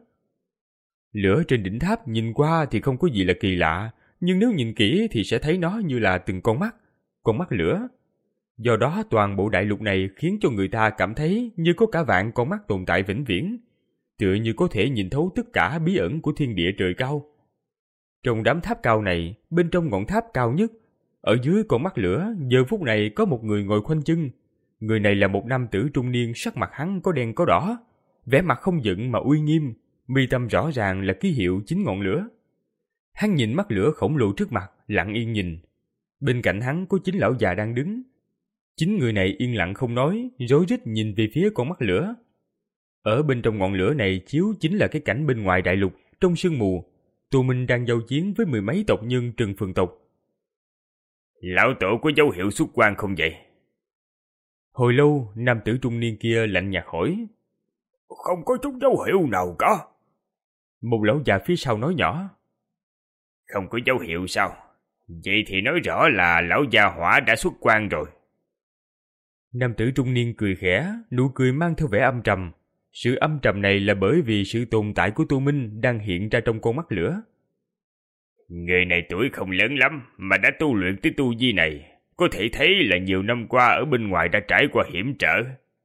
Lửa trên đỉnh tháp nhìn qua thì không có gì là kỳ lạ, nhưng nếu nhìn kỹ thì sẽ thấy nó như là từng con mắt, con mắt lửa. Do đó toàn bộ đại lục này khiến cho người ta cảm thấy như có cả vạn con mắt tồn tại vĩnh viễn, tựa như có thể nhìn thấu tất cả bí ẩn của thiên địa trời cao. Trong đám tháp cao này, bên trong ngọn tháp cao nhất, ở dưới con mắt lửa, giờ phút này có một người ngồi khoanh chân. Người này là một nam tử trung niên, sắc mặt hắn có đen có đỏ, vẻ mặt không giận mà uy nghiêm, mi tâm rõ ràng là ký hiệu chín ngọn lửa. Hắn nhìn mắt lửa khổng lồ trước mặt, lặng yên nhìn. Bên cạnh hắn có chín lão già đang đứng. Chín người này yên lặng không nói, rối rít nhìn về phía con mắt lửa. Ở bên trong ngọn lửa này chiếu chính là cái cảnh bên ngoài đại lục, trong sương mù. Tô Minh đang giao chiến với mười mấy tộc nhân Trần Phần tộc. Lão tổ có dấu hiệu xuất quan không vậy? Hồi lâu, nam tử trung niên kia lạnh nhạt hỏi. Không có chút dấu hiệu nào cả. Một lão già phía sau nói nhỏ. Không có dấu hiệu sao? Vậy thì nói rõ là lão gia hỏa đã xuất quan rồi. Nam tử trung niên cười khẽ, nụ cười mang theo vẻ âm trầm. Sự âm trầm này là bởi vì sự tồn tại của Tô Minh đang hiện ra trong con mắt lửa. Người này tuổi không lớn lắm mà đã tu luyện tới tu vi này, có thể thấy là nhiều năm qua ở bên ngoài đã trải qua hiểm trở.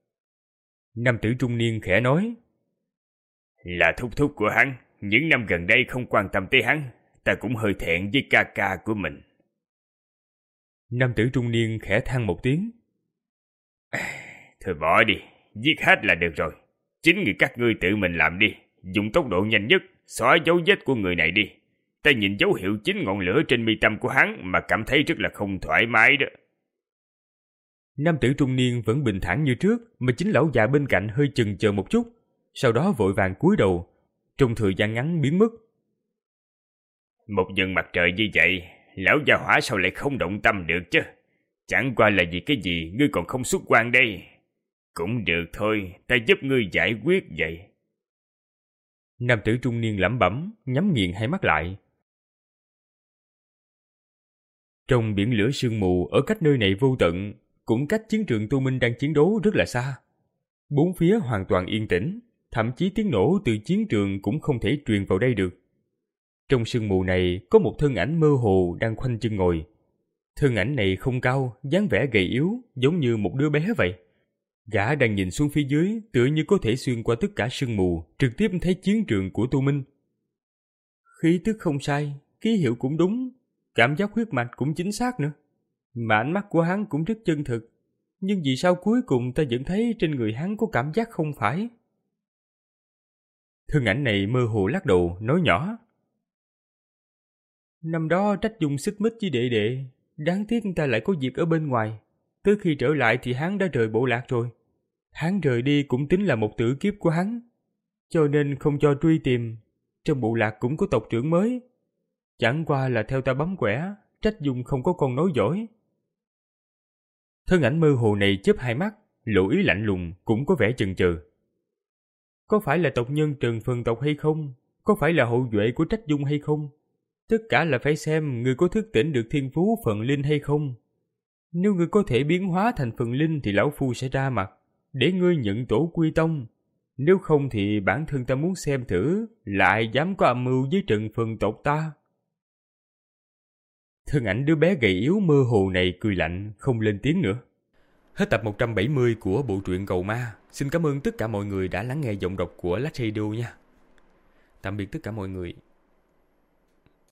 Nam tử trung niên khẽ nói. Là thúc thúc của hắn, những năm gần đây không quan tâm tới hắn, ta cũng hơi thẹn với ca ca của mình. Nam tử trung niên khẽ than một tiếng. Thôi bỏ đi, giết hết là được rồi. Chính người các ngươi tự mình làm đi, dùng tốc độ nhanh nhất, xóa dấu vết của người này đi. Ta nhìn dấu hiệu chín ngọn lửa trên mi tâm của hắn mà cảm thấy rất là không thoải mái đó. Nam tử trung niên vẫn bình thản như trước, mà chính lão già bên cạnh hơi chần chờ một chút, sau đó vội vàng cúi đầu, trong thời gian ngắn biến mất. Một dân mặt trời như vậy, lão gia hỏa sao lại không động tâm được chứ? Chẳng qua là vì cái gì ngươi còn không xuất quan đây? Cũng được thôi, ta giúp ngươi giải quyết vậy. Nam tử trung niên lẩm bẩm, nhắm nghiền hai mắt lại. Trong biển lửa sương mù ở cách nơi này vô tận, cũng cách chiến trường Tô Minh đang chiến đấu rất là xa. Bốn phía hoàn toàn yên tĩnh, thậm chí tiếng nổ từ chiến trường cũng không thể truyền vào đây được. Trong sương mù này có một thân ảnh mơ hồ đang khoanh chân ngồi. Thân ảnh này không cao, dáng vẻ gầy yếu, giống như một đứa bé vậy. Gã đang nhìn xuống phía dưới, tựa như có thể xuyên qua tất cả sương mù, trực tiếp thấy chiến trường của Tô Minh. Khí tức không sai, ký hiệu cũng đúng, cảm giác huyết mạch cũng chính xác nữa. Mà ánh mắt của hắn cũng rất chân thực. Nhưng vì sao cuối cùng ta vẫn thấy trên người hắn có cảm giác không phải? Thân ảnh này mơ hồ lắc đầu, nói nhỏ. Năm đó Trách Dung xích mích với đệ đệ, đáng tiếc ta lại có việc ở bên ngoài. Tới khi trở lại thì hắn đã rời bộ lạc rồi. Hắn rời đi cũng tính là một tử kiếp của hắn. cho nên không cho truy tìm. Trong bộ lạc cũng có tộc trưởng mới. Chẳng qua là theo ta bấm quẻ, Trách Dung không có con nối dõi. Thân ảnh mơ hồ này chớp hai mắt, lộ ý lạnh lùng, cũng có vẻ chần chừ. Có phải là tộc nhân Trần Phần tộc hay không? Có phải là hậu duệ của Trách Dung hay không? Tất cả là phải xem người có thức tỉnh được thiên phú phần linh hay không. Nếu người có thể biến hóa thành phần linh thì lão phu sẽ ra mặt, để ngươi nhận tổ quy tông. Nếu không thì bản thân ta muốn xem thử là ai dám có âm mưu với Trần Phần tộc ta. Thân ảnh đứa bé gầy yếu mơ hồ này cười lạnh, không lên tiếng nữa. Hết tập một trăm bảy mươi của bộ truyện Cầu Ma. Xin cảm ơn tất cả mọi người đã lắng nghe giọng đọc của Lách Radio nha. Tạm biệt tất cả mọi người.